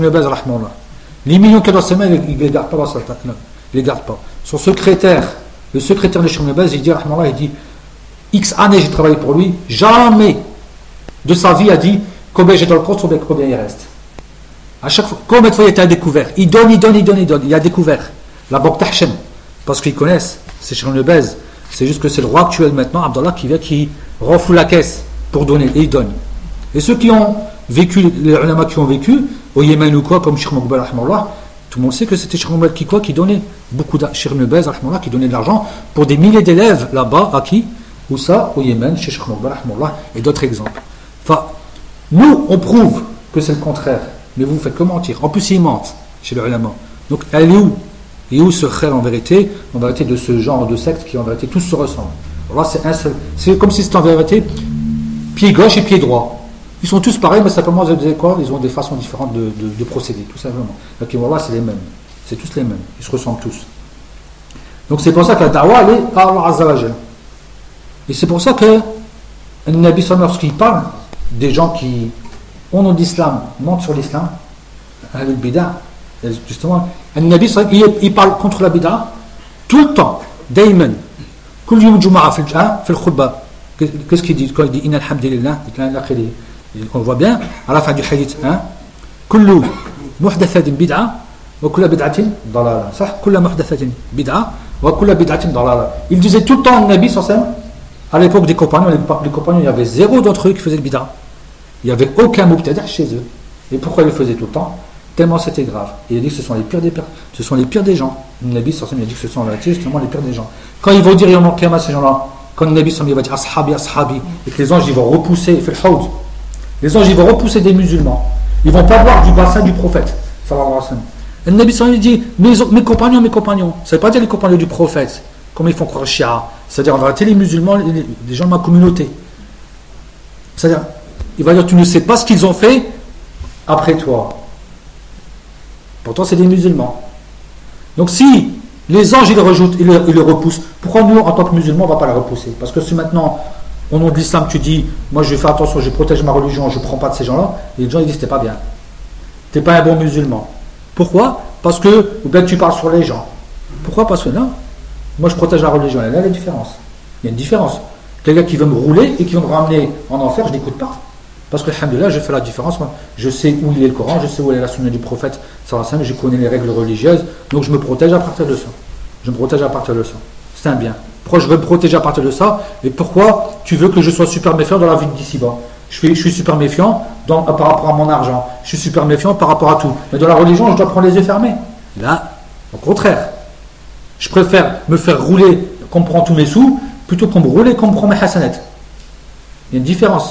Les millions qu'il y a dans ses mains, ils ne les gardent pas dans sa tête. Ils ne les gardent pas. Son secrétaire, le secrétaire de Cheikh Baz, il dit il dit X années j'ai travaillé pour lui, jamais de sa vie a dit combien j'ai dans le compte, combien il reste. À chaque fois, combien de fois il a été découvert? Il donne, il donne, il donne, il donne. Il a découvert. La banque Tahchem, parce qu'ils connaissent, c'est Cheikh Baz. C'est juste que c'est le roi actuel maintenant, Abdallah, qui vient, qui renfoule la caisse pour donner, et il donne. Et ceux qui ont vécu, les ulama qui ont vécu, au Yémen ou quoi, comme Cheikh Moukbel, tout le monde sait que c'était Cheikh Moukbel qui quoi, qui donnait beaucoup d'argent, Cheikh Baz, qui donnait de l'argent pour des milliers d'élèves là-bas, à qui? Ou ça, au Yémen, chez Cheikh Moukbel, et d'autres exemples. Enfin, nous, on prouve que c'est le contraire, mais vous faites que mentir. En plus, ils mentent chez les ulama. Donc, elle est où? Et où ce khayr en vérité, en vérité de ce genre de secte qui en vérité tous se ressemblent. Alors là, c'est un seul, c'est comme si c'était en vérité pied gauche et pied droit. Ils sont tous pareils, mais simplement quoi, ils ont des façons différentes de, de, de procéder, tout simplement. Donc voilà, c'est les mêmes, c'est tous les mêmes, ils se ressemblent tous. Donc c'est pour ça que la da'wa elle est à Allah Azza wa Jal. Et c'est pour ça que le Nabi sallallahu lorsqu'il parle des gens qui, au nom d'islam, mentent sur l'islam, avec le bid'a, justement, le Nabi il, il parle contre la bid'a tout le temps, dayman, kul yom juma'a fi al-khutbah. Qu'est-ce qu'il dit quand il dit inna alhamdulillah, on voit bien à la fin du hadith, hein, kullu muhdathatin bid'a wa kullu bid'atin dalala. Ça, kullu muhdathatin bid'a wa kullu bid'atin dalala. Il disait tout le temps au Nabi sallallahu alayhi wa sallam, à l'époque des compagnons, les compagnons, il y avait zéro d'entre eux qui faisait le bid'a. Il n'y avait aucun mubtada' chez eux. Et pourquoi ils le faisaient tout le temps? Tellement c'était grave. Et il a dit que ce sont les pires des, ce sont les pires des gens. Le Nabi sallallahu alayhi wa sallam a dit que ce sont en vérité justement les pires des gens. Quand ils vont dire Yawm al-Qiyamah, ces gens-là, quand le Nabi sallallahu alayhi wa sallam va dire Ashabi, Ashabi, et que les anges ils vont repousser, fait le hawd, les anges ils vont repousser des musulmans, ils vont pas boire du bassin du prophète sallallahu alayhi wa sallam. Et le Nabi sallallahu alayhi wa sallam dit mes, mes compagnons, mes compagnons, ça veut pas dire les compagnons du prophète, comme ils font croire Shia, c'est-à-dire en vérité les musulmans, les, les gens de ma communauté. C'est-à-dire, il va dire tu ne sais pas ce qu'ils ont fait après toi. Pourtant c'est des musulmans. Donc si les anges ils le rejoutent, ils le, ils le repoussent, pourquoi nous en tant que musulmans on ne va pas la repousser? Parce que si maintenant au nom de l'islam tu dis moi je fais attention, je protège ma religion, je ne prends pas de ces gens-là, les gens ils disent t'es pas bien, t'es pas un bon musulman. Pourquoi? Parce que ou bien tu parles sur les gens. Pourquoi? Parce que non, moi je protège la religion. Là il y a une différence. Il y a une différence. Quelqu'un qui veut me rouler et qui veut me ramener en enfer, je n'écoute pas. Parce que, alhamdoulilah, je fais la différence. Moi, je sais où il est le Coran, je sais où est la sunna du prophète, sallallahu alayhi wa sallam, je connais les règles religieuses, donc je me protège à partir de ça. Je me protège à partir de ça. C'est un bien. Pourquoi je veux me protéger à partir de ça? Et pourquoi tu veux que je sois super méfiant dans la vie d'ici-bas? je suis, je suis super méfiant dans, par rapport à mon argent. Je suis super méfiant par rapport à tout. Mais dans la religion, je dois prendre les yeux fermés. Là, au contraire. Je préfère me faire rouler, qu'on me prend tous mes sous, plutôt qu'on me roule et qu'on me prend mes hasanettes. Il y a une différence.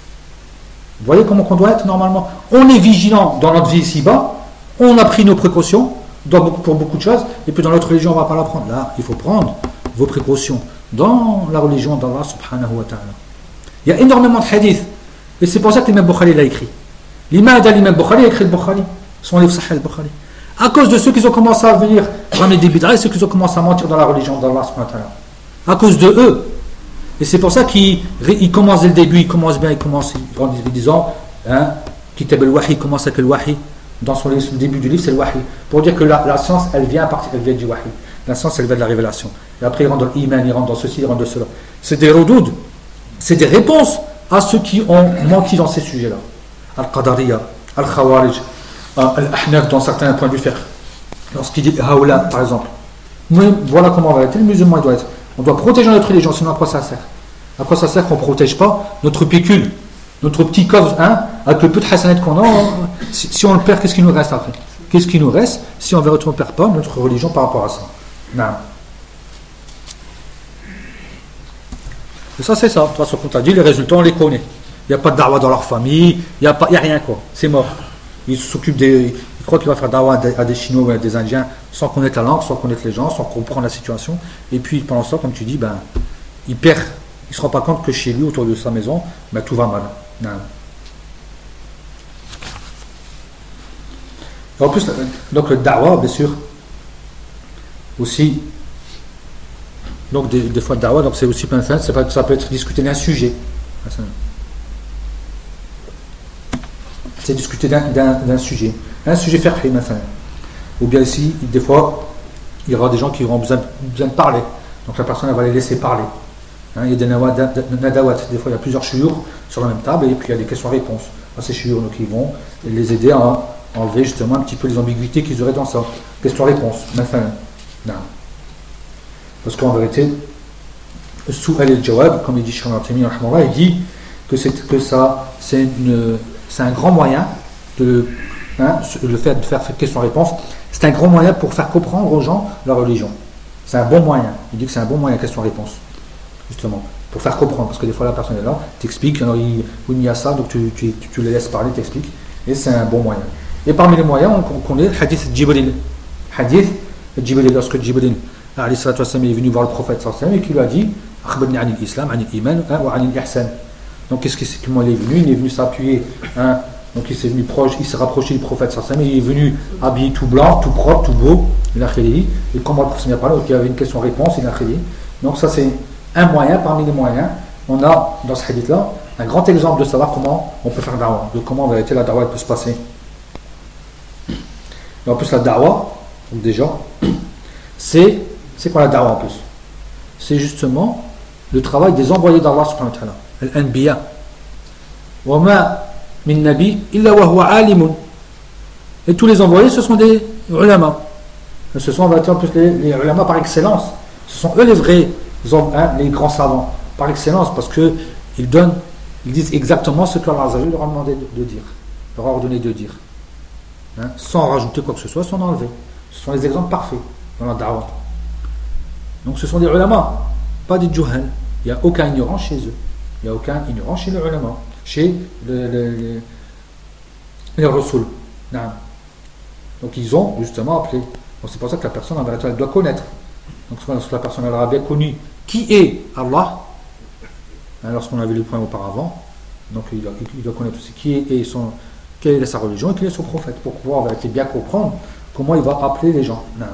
Vous voyez comment on doit être normalement? On est vigilant dans notre vie ici-bas, on a pris nos précautions dans beaucoup, pour beaucoup de choses, et puis dans notre religion on ne va pas la prendre. Là, il faut prendre vos précautions dans la religion d'Allah subhanahu wa ta'ala. Il y a énormément de hadiths, et c'est pour ça que l'imam Bukhari l'a écrit. L'imam d'Al-Imam Bukhari a écrit le Bukhari, son livre Sahih al-Bukhari. À cause de ceux qui ont commencé à venir ramener des bid'ah, et ceux qui ont commencé à mentir dans la religion d'Allah subhanahu wa ta'ala. À cause de eux. Et c'est pour ça qu'il il commence dès le début, il commence bien, il commence en disant, hein, Kitab al-Wahi, il commence avec le Wahi. Dans son livre, le début du livre, c'est le Wahi. Pour dire que la, la science, elle vient à partir, elle vient du Wahi. La science, elle vient de la révélation. Et après, il rentre dans l'iman, il rentre dans ceci, il rentre dans cela. C'est des redoutes, c'est des réponses à ceux qui ont menti dans ces sujets-là. Al-Qadariya, Al-Khawarij, Al-Ahnaf, dans certains points du fiqh. Lorsqu'il dit Haoula, par exemple. Mais voilà comment on va être. Le musulman, il doit être. On doit protéger notre religion, sinon à quoi ça sert? À quoi ça sert qu'on ne protège pas notre pécule, notre petit coffre, hein, avec le peu de hasanat qu'on a? Si, si on le perd, qu'est-ce qui nous reste après? Qu'est-ce qui nous reste si on ne perd pas notre religion par rapport à ça? Non. Et ça, c'est ça. De toute façon, comme tu as dit, les résultats, on les connaît. Il n'y a pas de da'wah dans leur famille, il n'y a, a rien, quoi. C'est mort. Ils s'occupent des. Ils croient qu'il va faire da'wah à des Chinois ou à des Indiens sans connaître la langue, sans connaître les gens, sans comprendre la situation. Et puis pendant ça, comme tu dis, ben, il perd. Il ne se rend pas compte que chez lui, autour de sa maison, ben, tout va mal. Non. Et en plus, donc le da'wah, bien sûr, aussi, donc des, des fois le da'wah, donc c'est aussi plein de ça, ça peut être discuter d'un sujet. C'est discuter d'un, d'un, d'un sujet. Un sujet fiqhi, مثلا. Ou bien ici, des fois, il y aura des gens qui auront besoin, besoin de parler. Donc la personne elle va les laisser parler. Hein, il y a des nadawat, des fois il y a plusieurs chouyours sur la même table et puis il y a des questions-réponses. À ces chouyours, donc ils vont les aider à enlever justement un petit peu les ambiguïtés qu'ils auraient dans ça. Question-réponse, مثلا. Non. Parce qu'en vérité, Su'al al-Jawab, comme il dit Cheikh Al-Taymi, il dit que, c'est, que ça, c'est, une, c'est un grand moyen de. Hein, le fait de faire question-réponse, c'est un grand moyen pour faire comprendre aux gens la religion. C'est un bon moyen. Il dit que c'est un bon moyen, question-réponse. Justement, pour faire comprendre. Parce que des fois, la personne est là, t'explique, alors il, il y a ça, donc tu, tu, tu, tu les laisses parler, t'expliques. Et c'est un bon moyen. Et parmi les moyens, on, on connaît le hadith Jibril. Hadith Jibril, lorsque Jibril est venu voir le prophète et qui lui a dit Akhbarni anil islam, anil iman, wa anil ihsan. Donc, qu'est-ce que c'est, comment il est venu? Il est venu s'appuyer. Hein, donc il s'est venu proche, il s'est rapproché du prophète sallallahu alayhi wa sallam, il est venu habillé tout blanc, tout propre, tout beau, il a créé. Et comme le prophète a parlé, donc il y avait une question-réponse, il a créé. Donc ça c'est un moyen parmi les moyens. On a dans ce hadith là un grand exemple de savoir comment on peut faire da'wah, de comment en vérité la da'wah peut se passer. Et en plus la da'wah, donc déjà, c'est c'est quoi la da'wah en plus? C'est justement le travail des envoyés d'Allah subhanahu wa ta'ala, al-anbiya. Wa ma min nabi illa wa huwa alimun. Et tous les envoyés ce sont des ulama. Ce sont en plus les, les ulama par excellence. Ce sont eux les vrais hommes, hein, les grands savants par excellence, parce que ils donnent, ils disent exactement ce que Allah leur a demandé de, de dire, leur a ordonné de dire, hein, sans rajouter quoi que ce soit, sans enlever. Ce sont les exemples parfaits. dans la da'wah. Donc ce sont des ulama, pas des juhal. Il n'y a aucun ignorant chez eux. Il n'y a aucun ignorant chez les ulama, chez le, le, le, les rasul. Donc ils ont justement appelé. Donc c'est pour ça que la personne en vérité elle doit connaître. Donc lorsque la personne elle aura bien connu qui est Allah, hein, lorsqu'on a vu le point auparavant, donc il doit, il doit connaître aussi qui est, et son, quelle est sa religion et qui est son prophète, pour pouvoir en vérité bien comprendre comment il va appeler les gens. Non.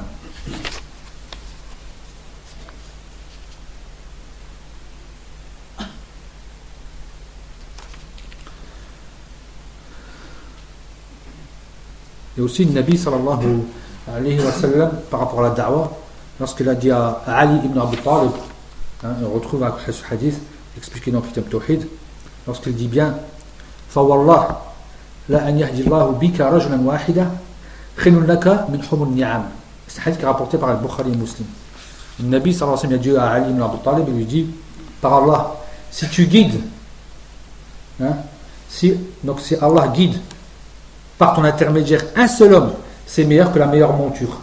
Et aussi le Nabi sallallahu alayhi wa sallam par rapport à la da'wah, lorsqu'il a dit à Ali ibn Abi Talib, hein, on retrouve un hadith expliqué dans le Kitab Tawhid, lorsqu'il dit bien فَوَاللَّهِ لَا أَنْ يَهْدِي اللَّهُ بِكَ رَجُلًا وَاحِدًا خَيْرٌ لَكَ مِنْ حُمُرِ النِّعَمِ. C'est un hadith qui est rapporté par le Bukhari et Muslim. Le Nabi sallallahu alayhi wa sallam a dit à Ali ibn Abi Talib, il lui dit par Allah, si tu guides, hein, si, donc si Allah guide par ton intermédiaire un seul homme, c'est meilleur que la meilleure monture.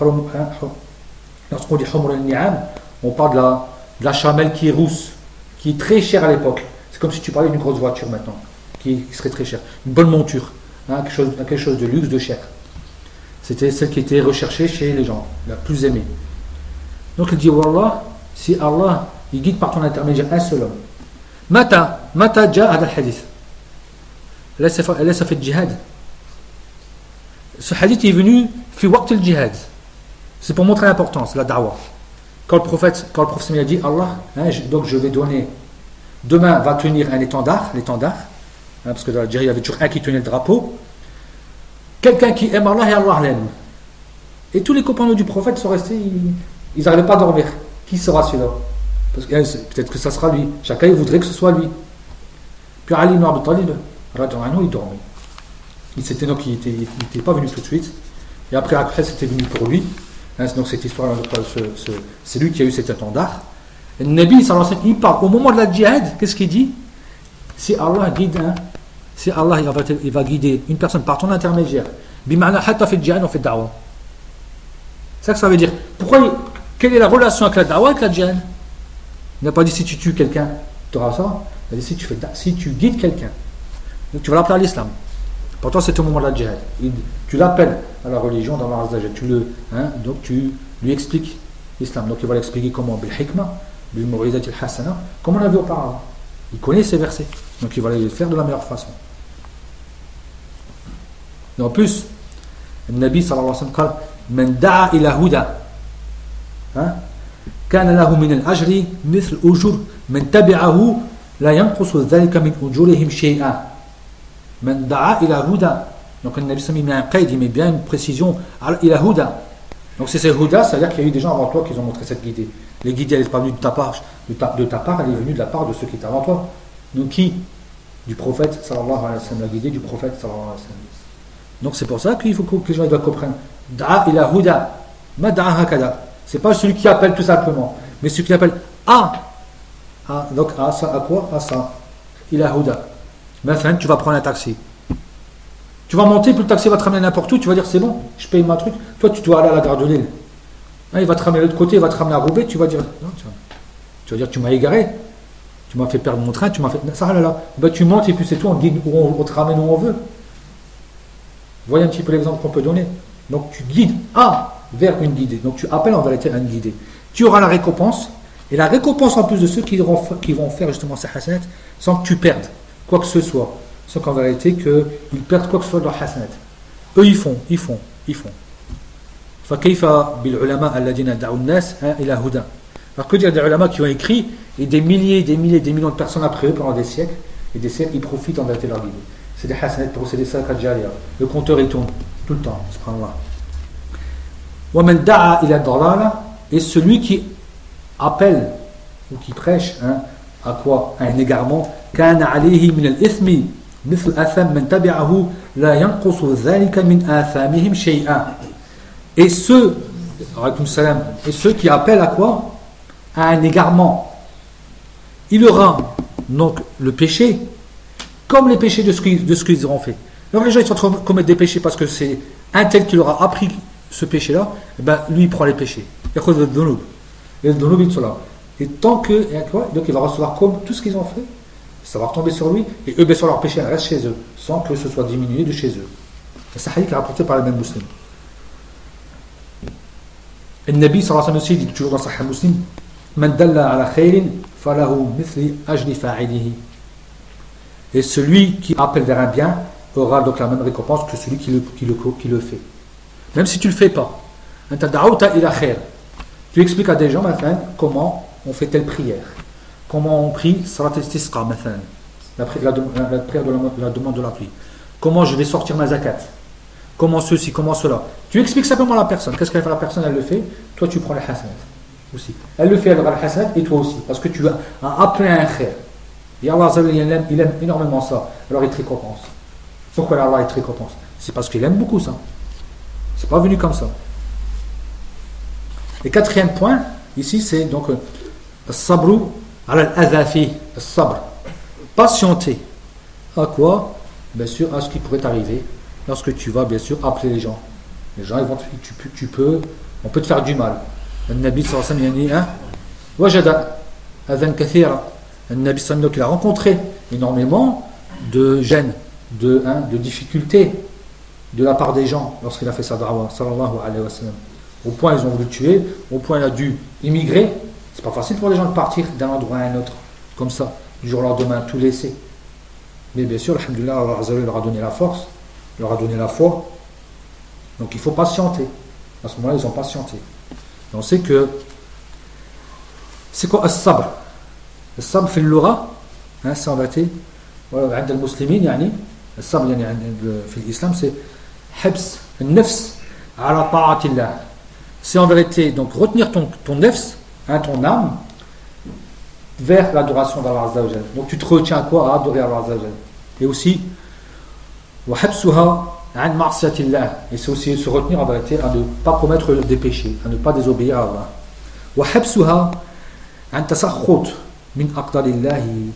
Lorsqu'on dit Humr al-Ni'am, on parle de la, de la chamelle qui est rousse, qui est très chère à l'époque. C'est comme si tu parlais d'une grosse voiture maintenant, qui, qui serait très chère. Une bonne monture, hein, quelque, chose, quelque chose de luxe, de cher. C'était celle qui était recherchée chez les gens, la plus aimée. Donc il dit Wallah, si Allah il guide par ton intermédiaire un seul homme. Mata, mata ja hada al-hadith. Là ça fait djihad. Ce hadith est venu fi waqt al-jihad. C'est pour montrer l'importance, la da'wah. Quand le prophète, quand le prophète a dit Allah, hein, je, donc je vais donner, demain va tenir un étendard, l'étendard, hein, parce que dans l'Algérie il y avait toujours un qui tenait le drapeau. Quelqu'un qui aime Allah et Allah l'aime. Et tous les compagnons du prophète sont restés, ils n'arrivaient pas à dormir. Qui sera celui-là? Parce que peut-être que ça sera lui. Chacun il voudrait que ce soit lui. Puis Ali ibn Abi Talib, il dormait. Il s'était donc il était, il n'était pas venu tout de suite. Et après, après c'était venu pour lui. Hein, donc cette histoire, ce, ce, c'est lui qui a eu cet étendard. Et le Nabi sallallahu alayhi wa sallam, il parle au moment de la djihad. Qu'est-ce qu'il dit? Si Allah guide, hein, si Allah il va, il va guider une personne par ton intermédiaire, bima'na hatta fi djihad on fait da'wah. C'est ça que ça veut dire. Pourquoi? Quelle est la relation avec la da'wah avec la djihad? Il n'a pas dit si tu tues quelqu'un, tu auras ça. Il a dit si tu fais, si tu guides quelqu'un, donc tu vas l'appeler à l'islam. Pourtant, c'est au moment de la djihad. Tu l'appelles à la religion dans la tu le, hein, donc tu lui expliques l'islam. Donc il va l'expliquer comment, bil hikmah, bil mau'izati al-hasana, comme on l'a vu auparavant. Il connaît ces versets, donc il va les faire de la meilleure façon. Et en plus, le Nabi sallallahu alayhi wa sallam dit Man da'a ila huda, kana lahu min al-ajri mithl ujur man tabi'ahu la yanqusu dhalika min ujurihim shay'an. Man da'a ila huda. Donc le Nabi sallallahu alayhi wa sallam met un qaid, il met bien une précision ila huda. Donc c'est ce huda, c'est-à-dire qu'il y a eu des gens avant toi qui ont montré cette guidée. Les guidées, elle n'est pas venue de ta part, de ta, de ta part, elle est venue de la part de ceux qui étaient avant toi. Donc qui? Du prophète sallallahu alayhi wa sallam, la guidée du prophète sallallahu alayhi wa sallam. Donc c'est pour ça qu'il faut que les gens doivent comprendre. Da'a ila huda, ma da'a hakada. C'est pas celui qui appelle tout simplement, mais celui qui appelle à. à donc à ça, à quoi? À ça. Ila huda. Maintenant, tu vas prendre un taxi. Tu vas monter, puis le taxi va te ramener n'importe où, tu vas dire c'est bon, je paye ma truc. Toi, tu dois aller à la gare de Lille. Hein, il va te ramener de l'autre côté, il va te ramener à Roubaix, tu vas dire non, tu, vas, tu vas dire tu m'as égaré, tu m'as fait perdre mon train, tu m'as fait ça là là. Ben, tu montes et puis c'est tout, on, guide, on, on te ramène où on veut. Voyez un petit peu l'exemple qu'on peut donner. Donc tu guides à vers une guidée. Donc tu appelles en vérité à une guidée. Tu auras la récompense, et la récompense en plus de ceux qui vont, qui vont faire justement ces hasanat sans que tu perdes quoi que ce soit. Sans qu'en vérité qu'ils perdent quoi que ce soit de leur hasanat. Eux ils font, ils font, ils font. فكيف بالعلماء الذين دعوا الناس إلى هدى. Alors que dire des ulama qui ont écrit et des milliers, des milliers, des millions de personnes après eux pendant des siècles et des siècles ils profitent en vérité de leur guidée. C'est des hasanat pour eux, c'est des sadaqat jariya. Le compteur il tourne tout le temps. Subhanallah. ومن دعا إلى الضلالة, et celui qui appelle ou qui prêche hein, à quoi? À un égarement. كان عليه من الإثم مثل آثام من تبعه لا ينقص ذلك من آثامهم شيئا. Et ceux, salam, et ceux qui appellent à quoi? À un égarement. Il aura donc le péché comme les péchés de ce qu'ils, de ce qu'ils auront fait. Alors les gens ils sont en train de commettre des péchés parce que c'est un tel qui leur a appris ce péché-là, eh ben, lui il prend les péchés. Et tant que, donc il va recevoir comme tout ce qu'ils ont fait, ça va retomber sur lui, et eux, bien sûr, leur péché reste chez eux, sans que ce soit diminué de chez eux. C'est un hadith qui est rapporté par le même musulman. Et le Nabi sallallahu alayhi wa sallam dit toujours dans Sahih Muslim, Man dalla ala khayrin falahu mithli ajli fa'ilihi. Et celui qui appelle vers un bien aura donc la même récompense que celui qui le, qui le, qui le fait. Même si tu ne le fais pas. Tu expliques à des gens maintenant comment on fait telle prière. Comment on prie salat istisqa maintenant, la prière de la, la, prière de la, la demande de la pluie. Comment je vais sortir ma zakat. Comment ceci, comment cela. Tu expliques simplement à la personne. Qu'est-ce qu'elle fait la personne, elle le fait. Toi tu prends les hasanat aussi. Elle le fait, elle aura les hasanat et toi aussi. Parce que tu as appelé à un khair. Et Allah il aime, il aime énormément ça. Alors il te récompense. Pourquoi Allah il te récompense? C'est parce qu'il aime beaucoup ça. C'est pas venu comme ça. Et quatrième point, ici c'est donc sabru ala al-adhafi, sabr. Patienter. À quoi? Bien sûr, à ce qui pourrait t'arriver lorsque tu vas bien sûr appeler les gens. Les gens ils vont te, tu, tu, tu peux, on peut te faire du mal. Le Nabi sallallahu alayhi wa sallam il a dit, wajada adhan kathira. Le Nabi sallallahu il a rencontré énormément de gêne, de, hein, de difficultés de la part des gens lorsqu'il a fait sa da'wah sallallahu alayhi wa sallam. Au point ils ont voulu le tuer, au point il a dû immigrer. C'est pas facile pour les gens de partir d'un endroit à un autre comme ça, du jour au lendemain, tout laisser. Mais bien sûr, alhamdoulilah, Allah leur a donné la force, leur a donné la foi. Donc il faut patienter. À ce moment-là, ils ont patienté. Et on sait que c'est quoi as-sabr? As-sabr fi al-lugha, hein, c'est en vérité, voilà, عند المسلمين يعني الصبر يعني في l'islam c'est حبس النفس على طاعة الله. C'est en vérité donc retenir ton ton nefs, hein, ton âme vers l'adoration d'Allah Azza wa Jal. Donc tu te retiens à quoi? À adorer Allah Azza wa Jal. Et aussi وحبسها عن معصية الله. Et c'est aussi se retenir en vérité à ne pas commettre des péchés, à ne pas désobéir à Allah. وحبسها عن تسخط من أقدار الله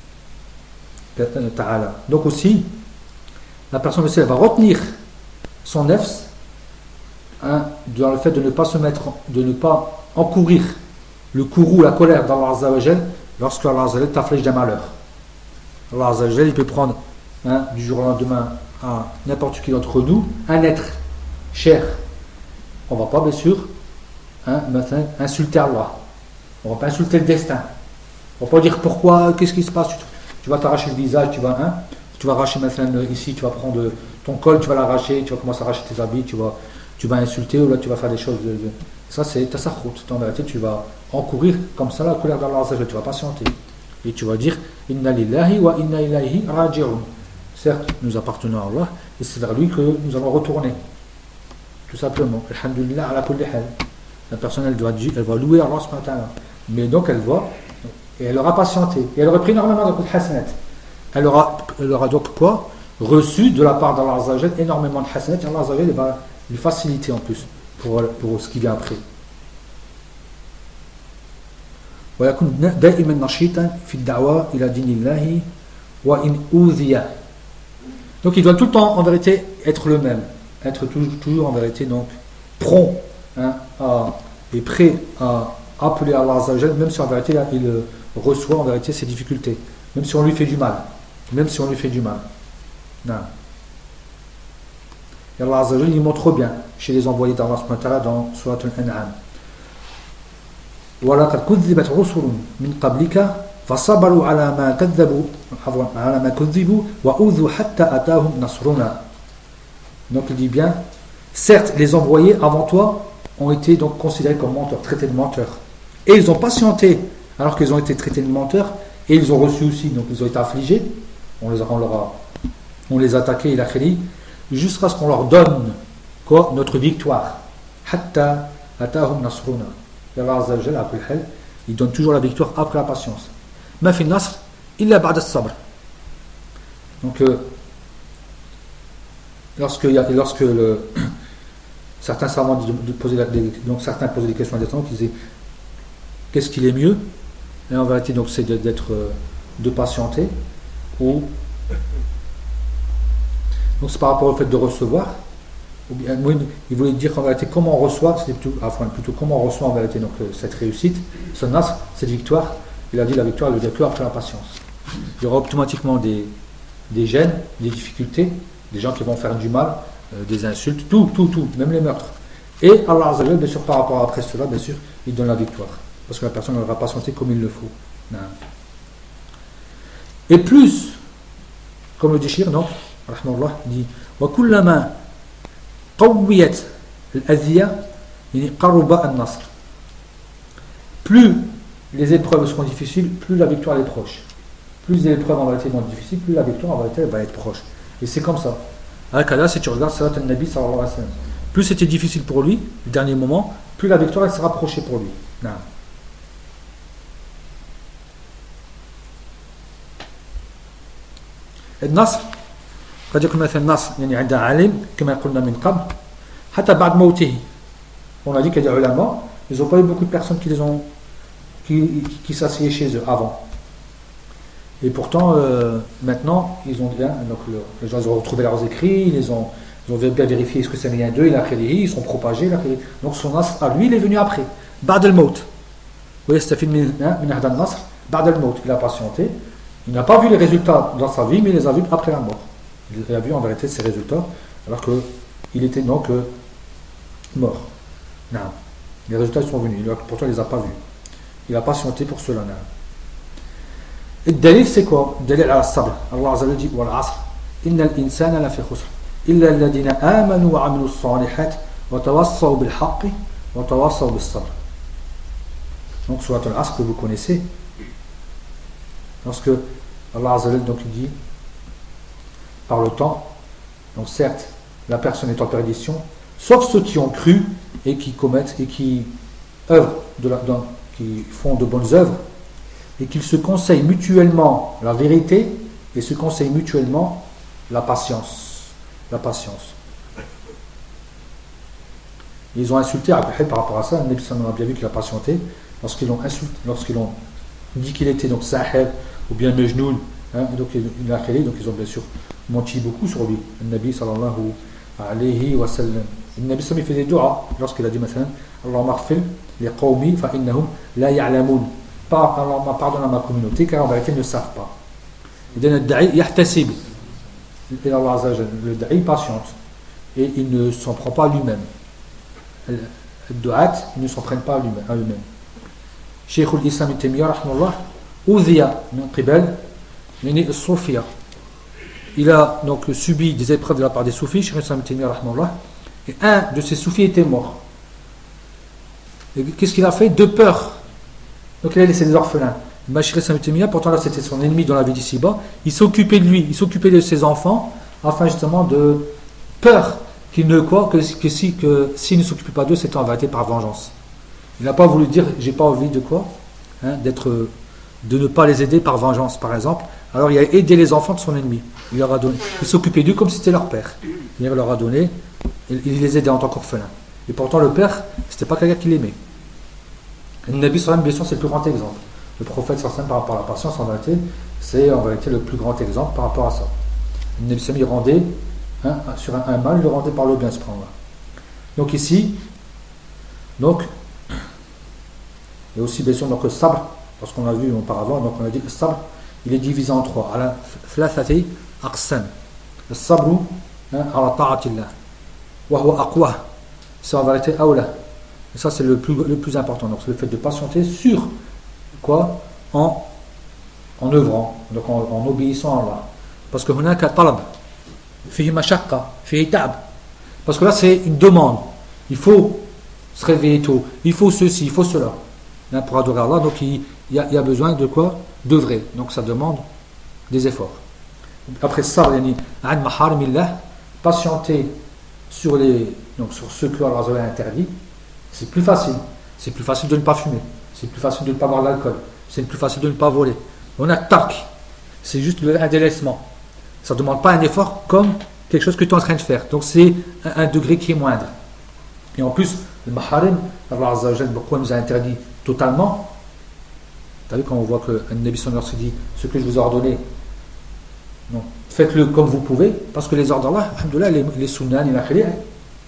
ta'ala. Donc aussi la personne aussi elle va retenir son nefs, hein, dans le fait de ne pas se mettre, de ne pas encourir le courroux, la colère d'Allah Azza wa Jal lorsque Allah Azza wa Jal t'afflige d'un malheur. Allah Azza wa Jal il peut prendre, hein, du jour au lendemain à n'importe qui d'entre nous un être cher. On ne va pas bien sûr, hein, maintenant, insulter Allah. On ne va pas insulter le destin. On ne va pas dire pourquoi, qu'est-ce qui se passe. Tu vas t'arracher le visage, tu vas, hein, tu vas arracher maintenant ici, tu vas prendre ton col, tu vas l'arracher, tu vas commencer à arracher tes habits, tu vas, tu vas insulter ou là tu vas faire des choses de, de... ça c'est tasakhut. En vérité tu vas encourir comme ça la colère d'Allah, tu vas patienter et tu vas dire inna lillahi wa inna ilayhi raji'un. Certes nous appartenons à Allah et c'est vers lui que nous allons retourner, tout simplement. Alhamdulillah ala kulli hal. La personne elle doit dire, elle va louer Allah subhanahu wa ta'ala, mais donc elle va et elle aura patienté et elle aura pris énormément de hasanat. Elle aura, elle aura donc quoi? Reçu de la part d'Allah Azza wa Jal énormément de hasanat et Allah Azza wa Jal va lui faciliter en plus pour, pour ce qui vient après. ويكون دائما نشيطا في الدعوة إلى دين الله وإن أوذي. Donc il doit tout le temps en vérité être le même, être toujours, toujours en vérité donc prompt, hein, à, et prêt à appeler Allah Azza wa Jal, même si en vérité là, il reçoit en vérité ses difficultés, même si on lui fait du mal, même si on lui fait du mal. Non. Et Allah Azza wa Jal il montre bien chez les envoyés d'Allah subhanahu wa ta'ala dans Surat Al-An'am. وَلَقَدْ كُذِّبَتْ رُسُلٌ مِنْ قَبْلِكَ فَصَبَرُوا عَلَى مَا كَذَّبُوا عَلَى مَا كُذِّبُوا وَأُوذُوا حَتَّى أَتَاهُمْ نَصْرُنَا. Donc il dit bien, certes les envoyés avant toi ont été donc considérés comme menteurs, traités de menteurs, et ils ont patienté alors qu'ils ont été traités de menteurs, et ils ont reçu aussi, donc ils ont été affligés, on les a, on leur a, on les a attaqués, il a créé, jusqu'à ce qu'on leur donne quoi, notre victoire. Hatta atahum nasruna. Et Allah Azza wa Jalla, après le hal, il donne toujours la victoire après la patience. Ma fi nasr illa ba'da as-sabr. Donc euh, lorsque il y a, lorsque le certains savants de, de poser la, des, donc certains posaient des questions à des gens qui disaient qu'est-ce qu'il est mieux, et en vérité donc c'est de, d'être de patienter, ou donc c'est par rapport au fait de recevoir, ou bien, oui, il voulait dire en vérité comment on reçoit, c'était plutôt, enfin, plutôt comment on reçoit en vérité donc, cette réussite, ce nasr, cette victoire. Il a dit la victoire, elle veut dire que après la patience. Il y aura automatiquement des, des gênes, des difficultés, des gens qui vont faire du mal, euh, des insultes, tout, tout, tout, même les meurtres. Et Allah Azza wa Jalla, bien sûr, par rapport après cela, bien sûr, il donne la victoire. Parce que la personne aura patienté comme il le faut. Non. Et plus, comme le dit Shir, non, rahmahullah, il dit وَكُلَّمَا قَوِّيَتْ الْأَذِيَةِ يعني قَرُّبَ النَّصْرِ. Plus les épreuves seront difficiles, plus la victoire est proche. Plus les épreuves en vérité vont être difficiles, plus la victoire en vérité va être proche. Et c'est comme ça. Al-Qadha, si tu regardes Salat al-Nabi sallallahu alayhi wa sallam, plus c'était difficile pour lui, le dernier moment, plus la victoire elle sera rapprochée pour lui. Non. النصر قد يكون مثلا النصر يعني عند عالم كما قلنا من قبل حتى بعد موته. On a dit qu'il y a des ulama, ils n'ont pas eu beaucoup de personnes qui les ont qui, qui, qui s'assiedent chez eux avant. Et pourtant euh, maintenant ils ont bien donc le, les gens ils ont retrouvé leurs écrits, ils les ont ils ont bien vérifié ce que c'est rien d'eux, il a créé, ils sont propagés, il a créé. Donc son nasr à lui il est venu après. بعد الموت. ويستفيد من من هذا النصر بعد الموت. Il a patienté. Il n'a pas vu les résultats dans sa vie, mais il les a vus après la mort. Il a vu en vérité ces résultats, alors qu'il était donc euh, mort. Non. Les résultats sont venus, pourtant il ne les a pas vus. Il a patienté pour cela. Non. Et le dalil c'est quoi? Le dalil ala sabr. Allah Azza wa Jalla dit wal asr innal insana la fi khusr illa alladhina amanu wa amilu s-salihat wa tawassaw bil haqqi wa tawassaw bis sabr. Donc surat al-Asr que vous connaissez. Lorsque Allah Azza wa Jalla donc il dit par le temps, donc certes la personne est en perdition, sauf ceux qui ont cru et qui commettent et qui œuvrent de la, dans, qui font de bonnes œuvres et qu'ils se conseillent mutuellement la vérité et se conseillent mutuellement la patience, la patience. Ils ont insulté après par rapport à ça, le Nabi sallallahu alayhi wa sallam a bien vu qu'il a patienté lorsqu'ils l'ont insulté, lorsqu'ils ont dit qu'il était donc sahel ou bien Mejnoun, hein, donc, il a créé, donc ils ont bien sûr menti beaucoup sur lui, le Nabi sallallahu alayhi wa sallam. Le Nabi sallallahu faisait dua lorsqu'il a dit مثلا Allahumma aghfir li qawmi fa innahum la ya'lamun. Pas Allahumma pardonne à ma communauté car en vérité ils ne savent pas. Il dit le da'i yahtasib. Et Allah Azza wa Jalla, le da'i patiente et il ne s'en prend pas à lui-même. Le du'at, ils ne s'en prennent pas à lui-même. À lui-même. Cheikh al-Islam ibn Taymiyyah rahimahullah Ouzia min qibal yani as-Soufia. Il a donc subi des épreuves de la part des soufis, Cheikh al-Islam ibn Taymiyyah rahimahullah, et un de ces soufis était mort. Et qu'est-ce qu'il a fait? De peur. Donc il a laissé des orphelins. Mais Cheikh al-Islam ibn Taymiyyah, pourtant là c'était son ennemi dans la vie d'ici-bas, il s'occupait de lui, il s'occupait de ses enfants, afin justement de peur qu'il ne quoi que, que si que s'il ne s'occupait pas d'eux, c'était en vérité par vengeance. Il n'a pas voulu dire j'ai pas envie de quoi, hein, d'être, de ne pas les aider par vengeance par exemple. Alors il a aidé les enfants de son ennemi. Il leur a donné, il s'occupait d'eux comme si c'était leur père. Il leur a donné, il, il les aidait en tant qu'orphelins. Et pourtant le père, c'était pas quelqu'un qui l'aimait. Le Nabi sallallahu alayhi wa sallam, c'est le plus grand exemple. Le prophète sallallahu alayhi wa sallam par rapport à la patience en vérité, c'est en vérité le plus grand exemple par rapport à ça. Le Nabi sallallahu alayhi wa sallam, il rendait hein, sur un, un mal, il le rendait par le bien ce point-là. Donc ici, donc et aussi bien sûr donc le sabr, parce qu'on a vu auparavant, donc on a dit que le sabr il est divisé en trois. Ala thalathati aqsam. Le sabr ala ta'atillah wa huwa aqwa. C'est en vérité awla. Et ça c'est le plus, le plus important. Donc c'est le fait de patienter sur quoi? En en œuvrant, donc en, en obéissant à Allah. Parce que hunaka talab fihi mashaqqa fihi ta'b. Parce que là c'est une demande. Il faut se réveiller tôt, il faut ceci, il faut cela. Pour adorer Allah, donc il y, a, il y a besoin de quoi? D'œuvrer. Donc ça demande des efforts. Après ça, patienter sur, les, donc sur ce que Allah a interdit, c'est plus facile. C'est plus facile de ne pas fumer. C'est plus facile de ne pas boire de l'alcool. C'est plus facile de ne pas voler. On a tark. C'est juste un délaissement. Ça ne demande pas un effort comme quelque chose que tu es en train de faire. Donc c'est un, un degré qui est moindre. Et en plus, le maharim, Allah Azza wa Jalla, pourquoi il nous a interdit totalement? Vous savez, quand on voit que le Nabi sallallahu alayhi wa sallam dit ce que je vous ai ordonné, non, faites-le comme vous pouvez, parce que les ordres d'Allah, alhamdoulilah, les, les sunnah, les nakhli,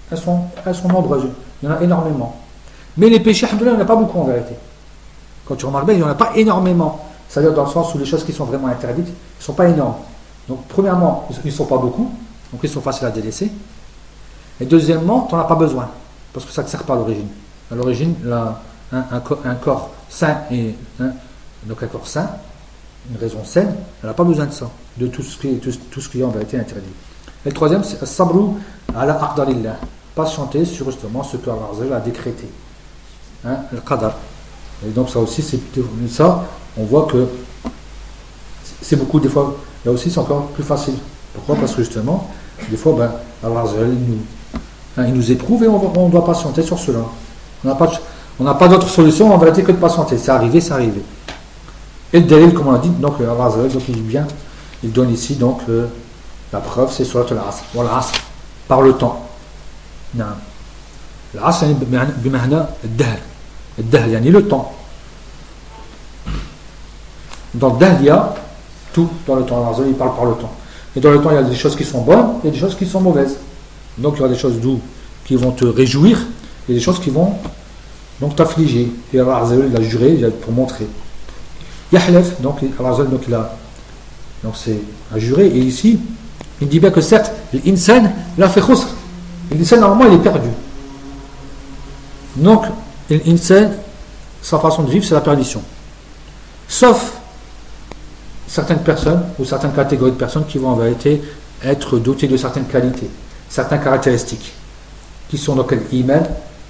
elles sont, elles sont nombreuses. Il y en a énormément. Mais les péchés, alhamdoulilah, il n'y en a pas beaucoup en vérité. Quand tu remarques bien, il n'y en a pas énormément. C'est-à-dire dans le sens où les choses qui sont vraiment interdites ne sont pas énormes. Donc, premièrement, ils ne sont pas beaucoup. Donc, ils sont faciles à délaisser. Et deuxièmement, tu n'en as pas besoin. Parce que ça ne te sert pas à l'origine. À l'origine, là, un, un, un corps sain, et, hein, donc un corps sain, une raison saine, elle n'a pas besoin de ça. De tout ce qui, tout, tout ce qui est en vérité interdit. Et le troisième, c'est Sabrou ala aqdarillah. Patienter sur justement ce que Allah a décrété. Hein, le qadar. Et donc, ça aussi, c'est ça, on voit que c'est beaucoup, des fois, là aussi, c'est encore plus facile. Pourquoi? Parce que justement, des fois, ben, Allah il nous, hein, il nous éprouve et on, on doit patienter sur cela. On n'a pas, on n'a pas d'autre solution en vérité que de patienter. C'est arrivé, c'est arrivé. Et le dalil, comme on l'a dit, donc Allah donc il dit bien, il donne ici donc euh, la preuve, c'est sur l'asr. Voilà, l'asr, par le temps. Non. L'asr, c'est bimahna al-dahr. Al-dahr, yani le temps. Dans le dahr, il y a tout dans le temps. Allah il parle par le temps. Et dans le temps, il y a des choses qui sont bonnes et des choses qui sont mauvaises. Donc il y aura des choses doux qui vont te réjouir et des choses qui vont donc t'affliger. Et Allah il a juré pour montrer. Yahlef, donc Allah donc il a donc c'est à jurer. Et ici, il dit bien que certes, l'insan l'a fait khusr. L'insan normalement il est perdu. Donc l'insan, sa façon de vivre, c'est la perdition. Sauf certaines personnes ou certaines catégories de personnes qui vont en vérité être dotées de certaines qualités, certaines caractéristiques, qui sont donc l'iman,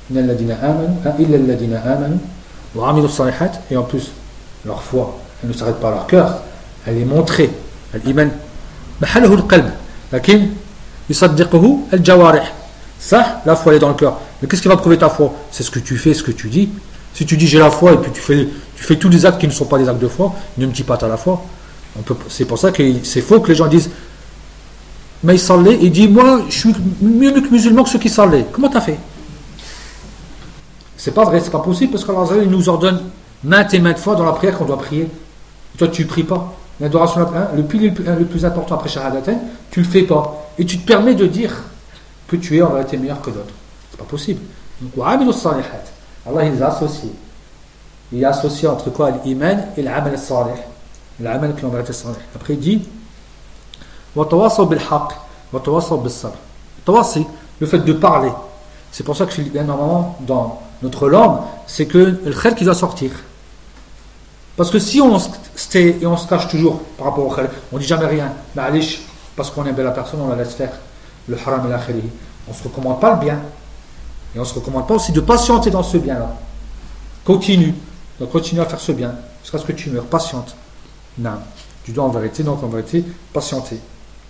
et en plus leur foi, elle ne s'arrête pas à leur cœur, elle est montrée. L'iman, محله القلب, لكن يصدقه الجوارح. Ça, la foi elle est dans le cœur. Mais qu'est-ce qui va prouver ta foi? C'est ce que tu fais, ce que tu dis. Si tu dis j'ai la foi et puis tu fais, tu fais tous les actes qui ne sont pas des actes de foi, ne me dis pas tu as la foi. On peut, c'est pour ça que c'est faux que les gens disent mais il s'allait, il dit moi je suis mieux que musulman que ceux qui s'allaient. Comment tu as fait? C'est pas vrai, c'est pas possible parce qu'Allah il nous ordonne maintes et maintes fois dans la prière qu'on doit prier. Et toi tu ne pries pas. L'adoration, hein, le pilier le plus important après Shahadatain, tu ne le fais pas. Et tu te permets de dire que tu es en réalité meilleur que d'autres. C'est pas possible. Donc, Allah il les a associés. Il a associé entre quoi? L'iman et l'amal salih. L'amal qui est en vérité salih. Après il dit وَتَوَاصَوْا بِالْحَقِّ وَتَوَاصَوْا بِالصَّبْرِ. Tawassi, le fait de parler. C'est pour ça que je dis bien normalement dans notre langue, c'est que le khayr qui doit sortir. Parce que si on se tait et on se cache toujours par rapport au khayr, on ne dit jamais rien, ma'alish, parce qu'on aime bien la personne, on la laisse faire. Le haram et la khayri. On ne se recommande pas le bien. Et on ne se recommande pas aussi de patienter dans ce bien-là. Continue. Donc continue à faire ce bien. Jusqu'à ce que tu meurs. Patiente. Non. Tu dois en vérité, donc en vérité, patienter.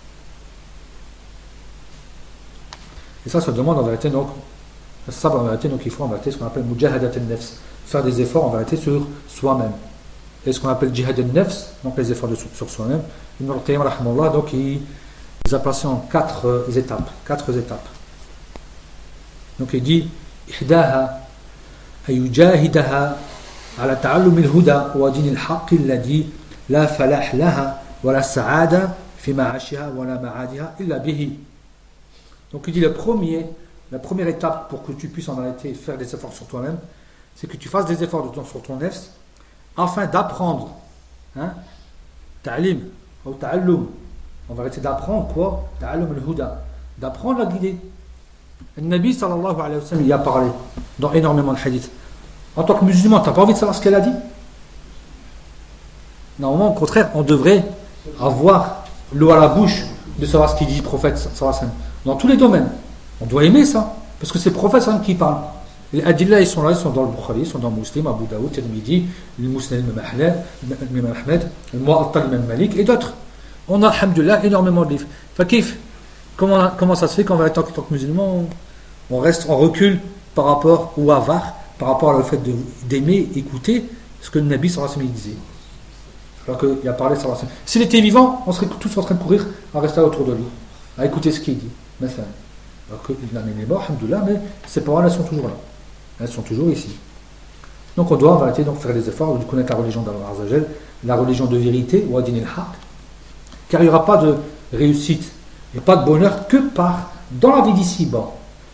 Et ça, ça demande en vérité, donc, ça en vérité, donc il faut en vérité ce qu'on appelle mujahadat al-nafs. Faire des efforts en vérité sur soi-même. Et ce qu'on appelle jihad al-nafs, donc les efforts de, sur soi-même. Ibn al-Qayyim, rahimahullah, donc il les a placés en quatre euh, étapes. Quatre étapes. Donc il dit ihdaha ayujahidaha ala ta'allum al-huda wa din al-haqq alladhi la falah laha wa la sa'ada fi ma'ashiha wa la ma'adiha illa bihi. Donc il dit le premier, la première étape pour que tu puisses en arrêter faire des efforts sur toi-même, c'est que tu fasses des efforts de ton, sur ton nefs afin d'apprendre hein, ta'lim ou ta'allum. On va arrêter d'apprendre quoi? Ta'allum al-huda, d'apprendre la guidée. Le Nabi sallallahu alayhi wa sallam il a parlé dans énormément de hadiths. En tant que musulman, tu n'as pas envie de savoir ce qu'elle a dit? Normalement, au contraire, on devrait avoir l'eau à la bouche de savoir ce qu'il dit le prophète sallallahu alayhi wa sallam. Dans tous les domaines. On doit aimer ça. Parce que c'est le prophète sallallahu alayhi wa sallam qui parle. Les adillah, ils sont là, ils sont dans le Bukhari, ils sont dans Muslim, Abu Daoud, Tirmidhi, le Muslim, l'imam Ahmed, le Mu'attal, l'imam Malik et d'autres. On a, alhamdulillah, énormément de livres. Fakif, comment, comment ça se fait qu'en tant que musulman, on, on reste en recul par rapport au avare, par rapport au fait de, d'aimer, écouter ce que le Nabi sallallahu alayhi wa sallam disait. Alors qu'il a parlé sallallahu alayhi wa sallam. S'il était vivant, on serait tous en train de courir à rester autour de lui, à écouter ce qu'il dit. Maintenant. Alors qu'il est mort, alhamdulillah, mais ses paroles, elles sont toujours là. Elles sont toujours ici. Donc on doit en vérité donc faire des efforts de connaître la religion d'Allah Azza wa Jal, la religion de vérité, wa din al-haq, car il n'y aura pas de réussite et pas de bonheur que par, dans la vie d'ici-bas,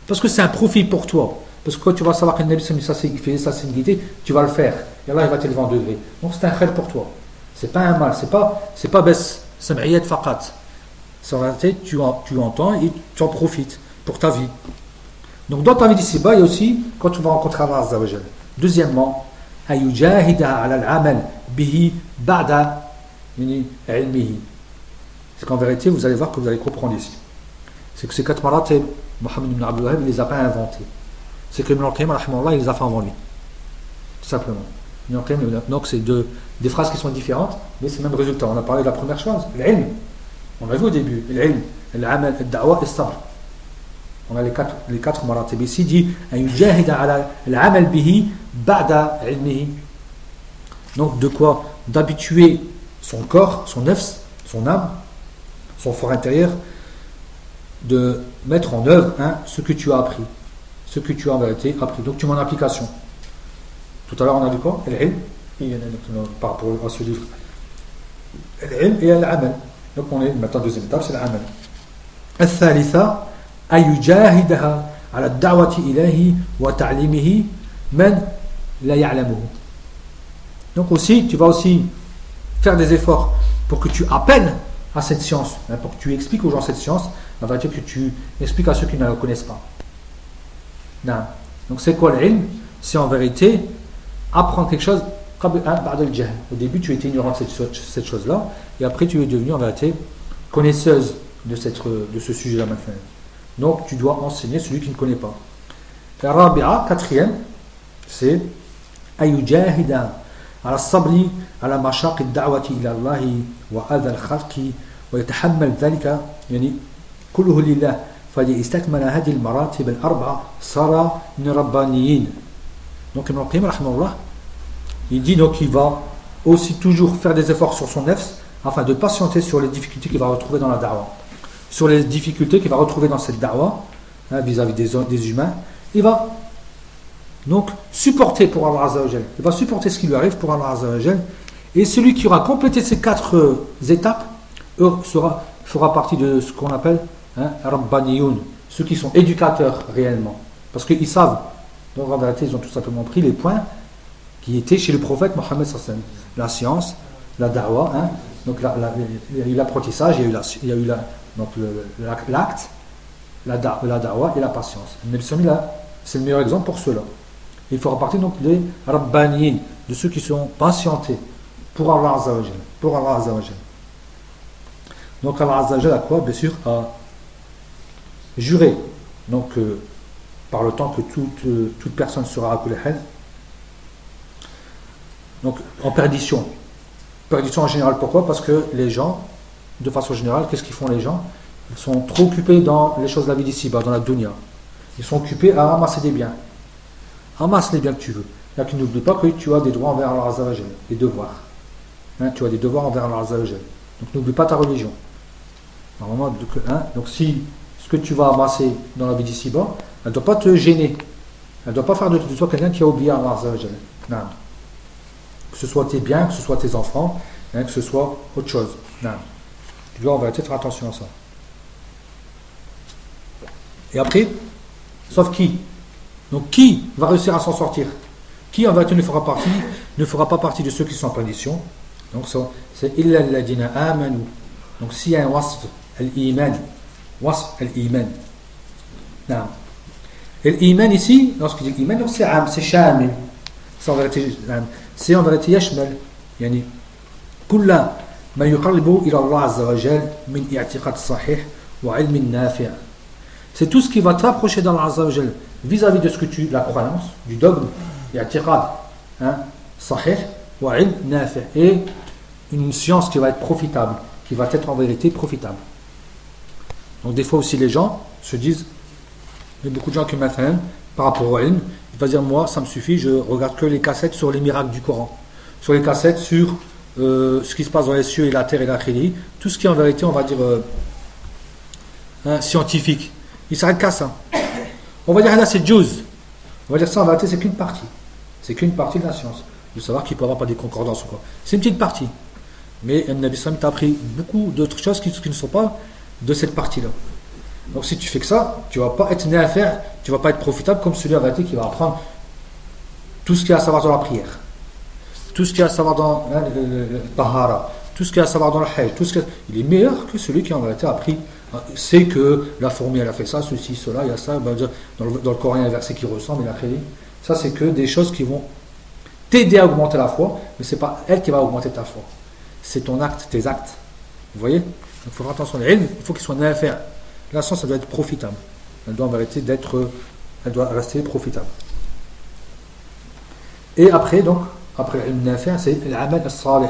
Parce que c'est un profit pour toi. Parce que quand tu vas savoir qu'un Nabi ça c'est il fait ça c'est une guidée, tu vas le faire. Et Allah il va t'élever en degré. Donc c'est un khair pour toi. C'est pas un mal, c'est pas c'est pas bes sam'iyat faqat. C'est en réalité tu en, tu entends et tu en profites pour ta vie. Donc dans ta vie d'ici-bas, il y a aussi quand tu vas rencontrer Allah Azza wa Jalla. Deuxièmement, ayujahida ala al-amal bihi ba'da ilmihi. C'est qu'en vérité, vous allez voir que vous allez comprendre ici. C'est que ces quatre maratib, Mohammed ibn Abdul Wahhab, il ne les a pas inventés. C'est que Ibn al-Qayyim, il les a fait avant lui. Tout simplement. Ibn al-Qayyim, donc c'est deux, des phrases qui sont différentes, mais c'est le même résultat. On a parlé de la première chose, l'ilm. On a vu au début, l'ilm, l'amal, al-da'wa et sabr. On a les quatre, les quatre maratib. Ici, il dit, ayujahida ala al-amal bihi ba'da ilmihi. Donc de quoi? D'habituer son corps, son nefs, son âme, son fort intérieur, de mettre en œuvre hein, ce que tu as appris, ce que tu as en vérité appris. Donc tu mets en application. Tout à l'heure on a vu quoi? Par rapport à ce livre. L'ilm et l'amal. Donc on est maintenant deuxième étape, c'est l'amal. الثالثة أن يجاهدها على الدعوة إليه وتعليمه من لا يعلمه. Donc aussi, tu vas aussi faire des efforts pour que tu appelles à cette science, hein, pour que tu expliques aux gens cette science, la vérité que tu expliques à ceux qui ne la connaissent pas. Non. Donc c'est quoi l'ilm? C'est en vérité apprendre quelque chose. Au début tu étais ignorant de cette, cette chose-là, et après tu es devenu en vérité connaisseuse de, cette, de ce sujet-là maintenant. Donc tu dois enseigner celui qui ne connaît pas. La rabi'a, quatrième, c'est ayujahida على الصبر على مشاق الدعوة إلى الله وأذى الخلق ويتحمل ذلك يعني كله لله فإذا استكمل هذه المراتب الأربعة صار من ربانيين. Donc Ibn al-Qayyim rahimahullah, il dit donc qu'il va aussi toujours faire des efforts sur son nefs afin de patienter sur les difficultés qu'il va retrouver dans la da'wa, sur les difficultés qu'il va retrouver dans cette da'wa hein, vis-à-vis des, des humains. Il va donc supporter pour Allah Azza wa Jal. Il va supporter ce qui lui arrive pour Allah Azza wa Jal. Et celui qui aura complété ces quatre euh, étapes sera, fera partie de ce qu'on appelle hein, Rabbaniyoun, ceux qui sont éducateurs réellement. Parce qu'ils savent, donc en vérité, ils ont tout simplement pris les points qui étaient chez le prophète Mohammed sallallahu alayhi wa sallam. La science, la da'wa, hein, donc la, la, il y a eu l'apprentissage, il y a eu, la, il y a eu la, donc le, l'acte, la, da, la da'wa et la patience. C'est le meilleur exemple pour cela. Il fera partie donc des Rabbaniyin, de ceux qui sont patientés pour Allah Azza wa Jal, pour Allah Azza wa Jal. Donc Allah Azza wa Jal a quoi? Bien sûr, a juré, donc euh, par le temps que toute, euh, toute personne sera à Kulahel, donc en perdition. Perdition en général, pourquoi? Parce que les gens, de façon générale, qu'est-ce qu'ils font les gens? Ils sont trop occupés dans les choses de la vie d'ici-bas, dans la dunya. Ils sont occupés à ramasser des biens. Ramasse les biens que tu veux. Là, tu n'oublies pas que tu as des droits envers Allah Azza wa Jal, des devoirs. Hein, tu as des devoirs envers Allah Azza wa Jal. Donc n'oublie pas ta religion. Normalement, donc, hein, donc si ce que tu vas amasser dans la vie d'ici-bas, elle ne doit pas te gêner. Elle ne doit pas faire de toi quelqu'un qui a oublié Allah Azza wa Jal. Non. Que ce soit tes biens, que ce soit tes enfants, hein, que ce soit autre chose. Non. Tu dois en vérité faire attention à ça. Et après, sauf qui? Donc qui va réussir à s'en sortir? Qui en vérité ne fera partie, ne fera pas partie de ceux qui sont en perdition? Donc ça, c'est illa alladhina amanu. Donc s'il y a un wasf al-iman, wasf al-iman. Non. Et l'iman ici, lorsqu'il dit l'iman, c'est am, c'est shamil. C'est en vérité, c'est en vérité yashmal. Yani kulla ma yuqarribu ila Allah azza wa jal min i'tiqad sahih wa ilmin nafi'. C'est tout ce qui va t'approcher d'Allah azza wa jal vis-à-vis de ce que tu, la croyance, du dogme, i'tiqad, hein, sahih wa ilm nafi', et une science qui va être profitable, qui va être en vérité profitable. Donc des fois aussi les gens se disent, il y a beaucoup de gens qui m'attendent par rapport au ilm, il va dire moi ça me suffit, je regarde que les cassettes sur les miracles du Coran, sur les cassettes sur euh, ce qui se passe dans les cieux et la terre et la khili, tout ce qui est en vérité on va dire euh, hein, scientifique, il s'arrête qu'à ça. On va dire là c'est juz, on va dire ça en vérité c'est qu'une partie, c'est qu'une partie de la science, de savoir qu'il peut y avoir pas des concordances ou quoi, c'est une petite partie. Mais le Nabi sallam t'a appris beaucoup d'autres choses qui, qui ne sont pas de cette partie-là. Donc si tu fais que ça, tu ne vas pas être nafi', tu ne vas pas être profitable comme celui en vérité qui va apprendre tout ce qu'il y a à savoir dans la prière, tout ce qu'il y a à savoir dans hein, le, le, le tahara, tout ce qu'il y a à savoir dans le hajj, tout ce que, il est meilleur que celui qui en vérité a appris, sait que la fourmi elle a fait ça, ceci, cela, il y a ça, ben, dans, le, dans le Coran il y a un verset qui ressemble, il a créé. Ça c'est que des choses qui vont t'aider à augmenter la foi, mais c'est pas elle qui va augmenter ta foi. C'est ton acte, tes actes. Vous voyez? Donc il faut faire attention. Il faut qu'il soit nafi'. La science, ça doit être profitable. Elle doit en vérité d'être, elle doit rester profitable. Et après, donc, après l'ilm nafi', c'est l'amal as-salih.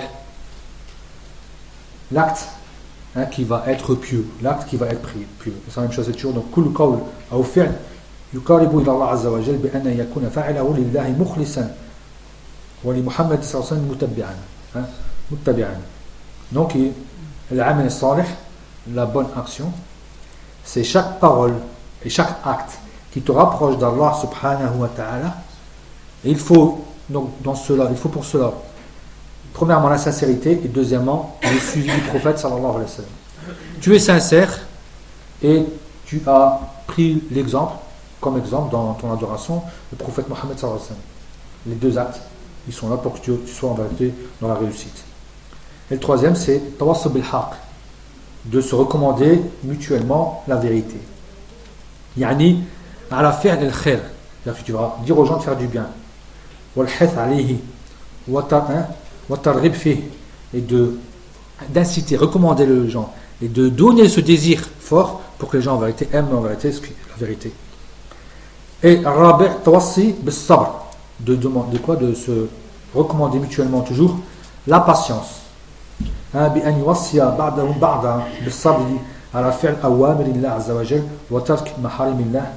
L'acte hein, qui va être pieux, l'acte qui va être pieux. C'est la même chose, c'est toujours donc كل قول أو فعل يقارب إلى الله عز وجل بأن يكون فاعله لله مخلصا ولمحمد صلى الله عليه وسلم متبعا متبعا. Donc l'amal as-salih, la bonne action, c'est chaque parole et chaque acte qui te rapproche d'Allah subhanahu wa ta'ala. Et il faut donc dans cela, il faut pour cela premièrement la sincérité et deuxièmement le suivi du prophète sallallahu alayhi wa sallam. Tu es sincère et tu as pris l'exemple comme exemple dans ton adoration le prophète Mohammed sallallahu alayhi wa sallam. Les deux actes ils sont là pour que tu, tu sois en vérité dans la réussite. Et le troisième c'est tawassul bil haqq, de se recommander mutuellement la vérité. Yani ala fi'l al khair, c'est-à-dire que tu vas dire aux gens de faire du bien. Wal hath alayhi wa targhib fihi, et de d'inciter, recommander les gens et de donner ce désir fort pour que les gens en vérité aiment en vérité la vérité. Et rabi' tawassi bis sabr, de demander quoi, de se recommander mutuellement toujours la patience. بأن يوصي بعضهم بعضا بالصبر على فعل أوامر الله عز وجل وترك محارم الله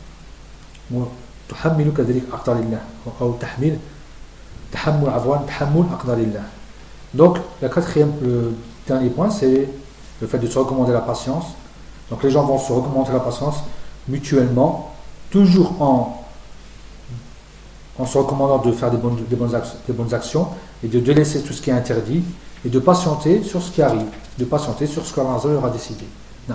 وتحمل كذلك أقدار الله أو تحمل تحمل عفوا تحمل أقدار الله. Donc le quatrième, le dernier point, c'est le fait de se recommander la patience. Donc les gens vont se recommander la patience mutuellement, toujours en en se recommandant de faire des bonnes, des bonnes, actions, des bonnes actions et de délaisser tout ce qui est interdit et de patienter sur ce qui arrive, de patienter sur ce qu'Allah leur a décidé. Non.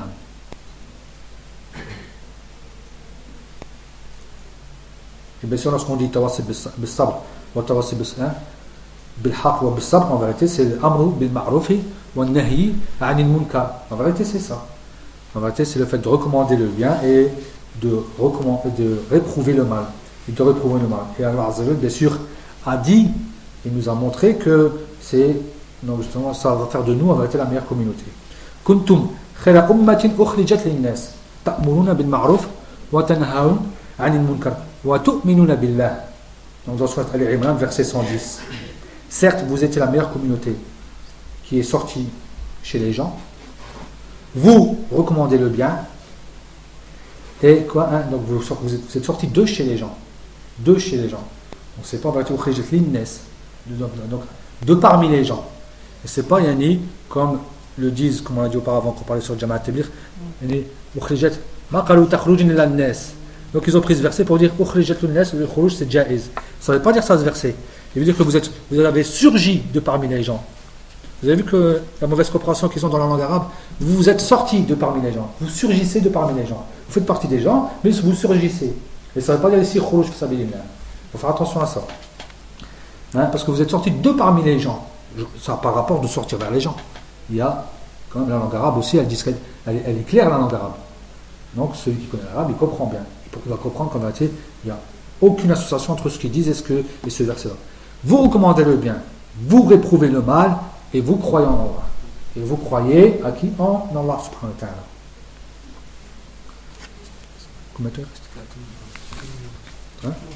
Et bien sûr, lorsqu'on dit tawassi bil sabr wa tawassi bil haqq wa bil sabr, en vérité, c'est l'amru bil ma'rufi wa nahyi anil munkar. En vérité, c'est ça. En vérité, c'est le fait de recommander le bien et de, recommander, de réprouver le mal. Et de réprouver le mal. Et Allah Azza wa Jalla, bien sûr, a dit, il nous a montré que c'est donc justement ça va faire de nous en vérité la meilleure communauté. Kuntum khayra ummatin ukhrijat lin-nas ta'muruna bil ma'ruf wa tanhauna 'anil munkar wa tu'minuna billah. Donc dans Sourate Al-Imran verset cent dix. Certes, vous étiez la meilleure communauté qui est sortie chez les gens. Vous recommandez le bien. Et quoi hein, donc vous, vous êtes sortis de chez les gens. De chez les gens. Donc c'est pas en vérité ukhrijat lin-nas. Donc de parmi les gens. Et c'est pas yani comme le disent, comme on l'a dit auparavant quand on parlait sur Jamaat Tabligh, yani ukhrijat ma qalu takhrujun ila an-nas. Donc ils ont pris ce verset pour dire ukhrijat lin-nas, le khuruj c'est jaiz. Ça ne veut pas dire ça ce verset. Il veut dire que vous êtes vous avez surgi de parmi les gens. Vous avez vu que la mauvaise compréhension qu'ils ont dans la langue arabe, vous vous êtes sortis de parmi les gens. Vous surgissez de parmi les gens. Vous faites partie des gens, mais vous surgissez. Et ça ne veut pas dire ici khuruj fi sabilillah. Il faut faire attention à ça. Hein, parce que vous êtes sortis de parmi les gens. Ça n'a pas rapport de sortir vers les gens. Il y a quand même la langue arabe aussi, elle, dit, elle, elle est claire la langue arabe. Donc celui qui connaît l'arabe, il comprend bien. Il va comprendre qu'en vérité, il n'y a aucune association entre ce qu'ils disent et ce, que, et ce verset-là. Vous recommandez le bien, vous réprouvez le mal et vous croyez en Allah. Et vous croyez à qui? En Allah subhanahu wa ta'ala. Combien de temps il reste? Hein?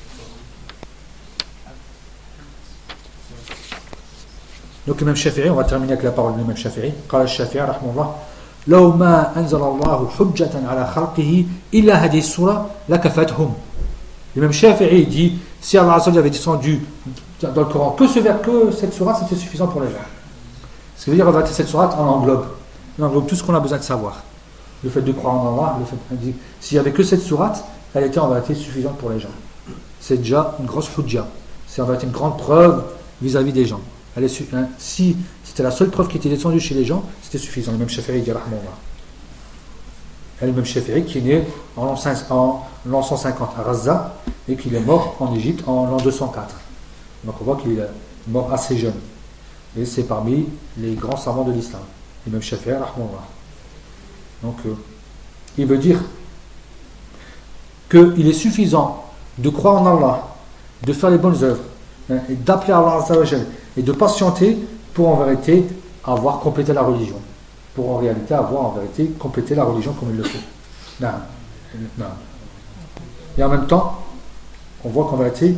Donc l'imam Shafi'i, on va terminer avec la parole de l'imam Shafi'i. قال الشافعي رحمه الله لو ما أنزل الله حجة على خلقه إلا هذه السورة لكفتهم. L'imam Shafi'i dit si Allah avait descendu dans le Coran que ce vers, que cette sourate, c'était suffisant pour les gens. Ce qui veut dire que cette sourate en englobe, elle englobe tout ce qu'on a besoin de savoir. Le fait de croire en Allah, le fait de s'il n'y avait que cette sourate, elle était en vérité suffisante pour les gens. C'est déjà une grosse hujja. C'est en vérité une grande preuve vis-à-vis des gens. Elle est, hein, si c'était la seule preuve qui était descendue chez les gens, c'était suffisant. Le même Shafi'i dit rahmahullah. l'imam Shafi'i, qui est né en l'an cent cinquante à Raza et qui est mort en Égypte en l'an deux cent quatre. Donc on voit qu'il est mort assez jeune. Et c'est parmi les grands savants de l'islam, l'imam Shafi'i, rahmahullah. Donc euh, il veut dire qu'il est suffisant de croire en Allah, de faire les bonnes œuvres, hein, et d'appeler Allah Azza wa Jal, et de patienter pour en vérité avoir complété la religion. Pour en réalité avoir en vérité complété la religion comme il le faut. Non. Non. Et en même temps, on voit qu'en vérité,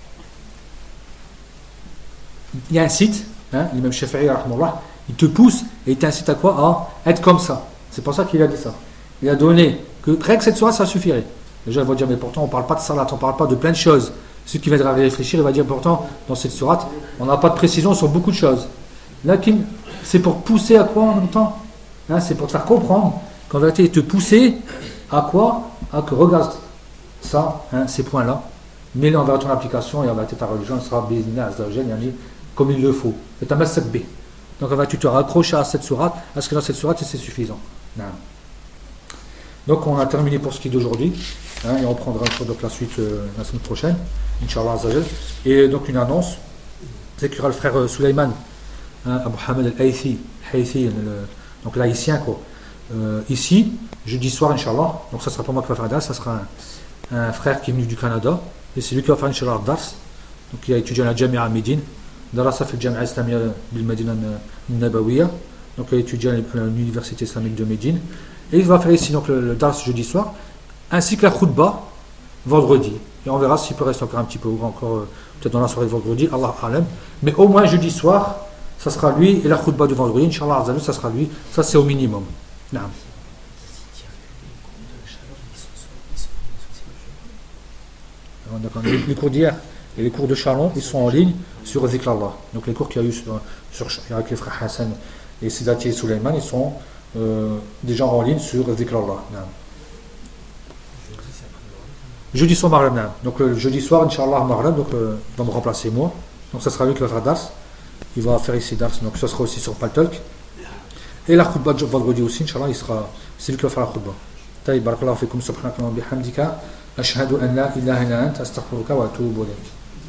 il y a un site, hein, l'imam Shafi'i, rahmahullah, il te pousse et il t'incite à quoi? À être comme ça. C'est pour ça qu'il a dit ça. Il a donné que rien que cette soirée, ça suffirait. Les gens vont dire, mais pourtant, on ne parle pas de salat, on ne parle pas de plein de choses. Celui qui viendra réfléchir, il va dire, pourtant, dans cette sourate, on n'a pas de précision sur beaucoup de choses. Là, c'est pour pousser à quoi en même temps, hein, c'est pour te faire comprendre qu'en vérité, il te pousser à quoi? À que regarde ça, hein, ces points-là, mets-les envers ton application et en vérité, ta religion sera comme il le faut. Et ta masse B. Donc, en vérité, tu te raccroches à cette sourate, à ce que dans cette sourate, c'est suffisant. Non. Donc, on a terminé pour ce qui est d'aujourd'hui. Hein, et on prendra donc la suite euh, la semaine prochaine, Inch'Allah Azzajal. Et donc une annonce, c'est qu'il y aura le frère euh, Sulaiman, hein, Abu Hamad al-Haythi, Haythi, le, donc l'haïtien quoi, euh, ici, jeudi soir Inch'Allah. Donc ça sera pas moi qui va faire dars, ça sera un, un frère qui est venu du Canada, et c'est lui qui va faire Inch'Allah dars. Donc il a étudié à la Jamia Médine, Darasa fait le Jamia Islamia bil Medina Nabawiya, donc il a étudié à l'université islamique de Médine, et il va faire ici donc le, le dars jeudi soir, ainsi que la khutba vendredi. Et on verra s'il peut rester encore un petit peu, encore euh, peut-être dans la soirée de vendredi, Allah alam. Mais au moins jeudi soir, ça sera lui, et la khutba de vendredi, Inch'Allah Azzawajal, ça sera lui. Ça c'est au minimum. Non. Les, les cours d'hier et les cours de Chalon, ils sont en ligne sur Zikrallah. Donc les cours qu'il y a eu sur, sur, avec les frères Hassan et Sidati et Sulaiman, ils sont euh, déjà en ligne sur Zikrallah. Non. Jeudi soir Maghreb, donc le jeudi soir Inch'Allah Maghreb, donc euh, va me remplacer moi, donc ça sera lui qui va faire dars, il va faire ici dars, donc ça sera aussi sur Paltalk, et la khutba de vendredi aussi Inch'Allah, il sera, c'est lui qui va faire la khutba. Taïb, barakallahu fikum, subhanaka wa bihamdika, ashhadu an la ilaha illa anta, astaghfiruka wa atubu ilayk.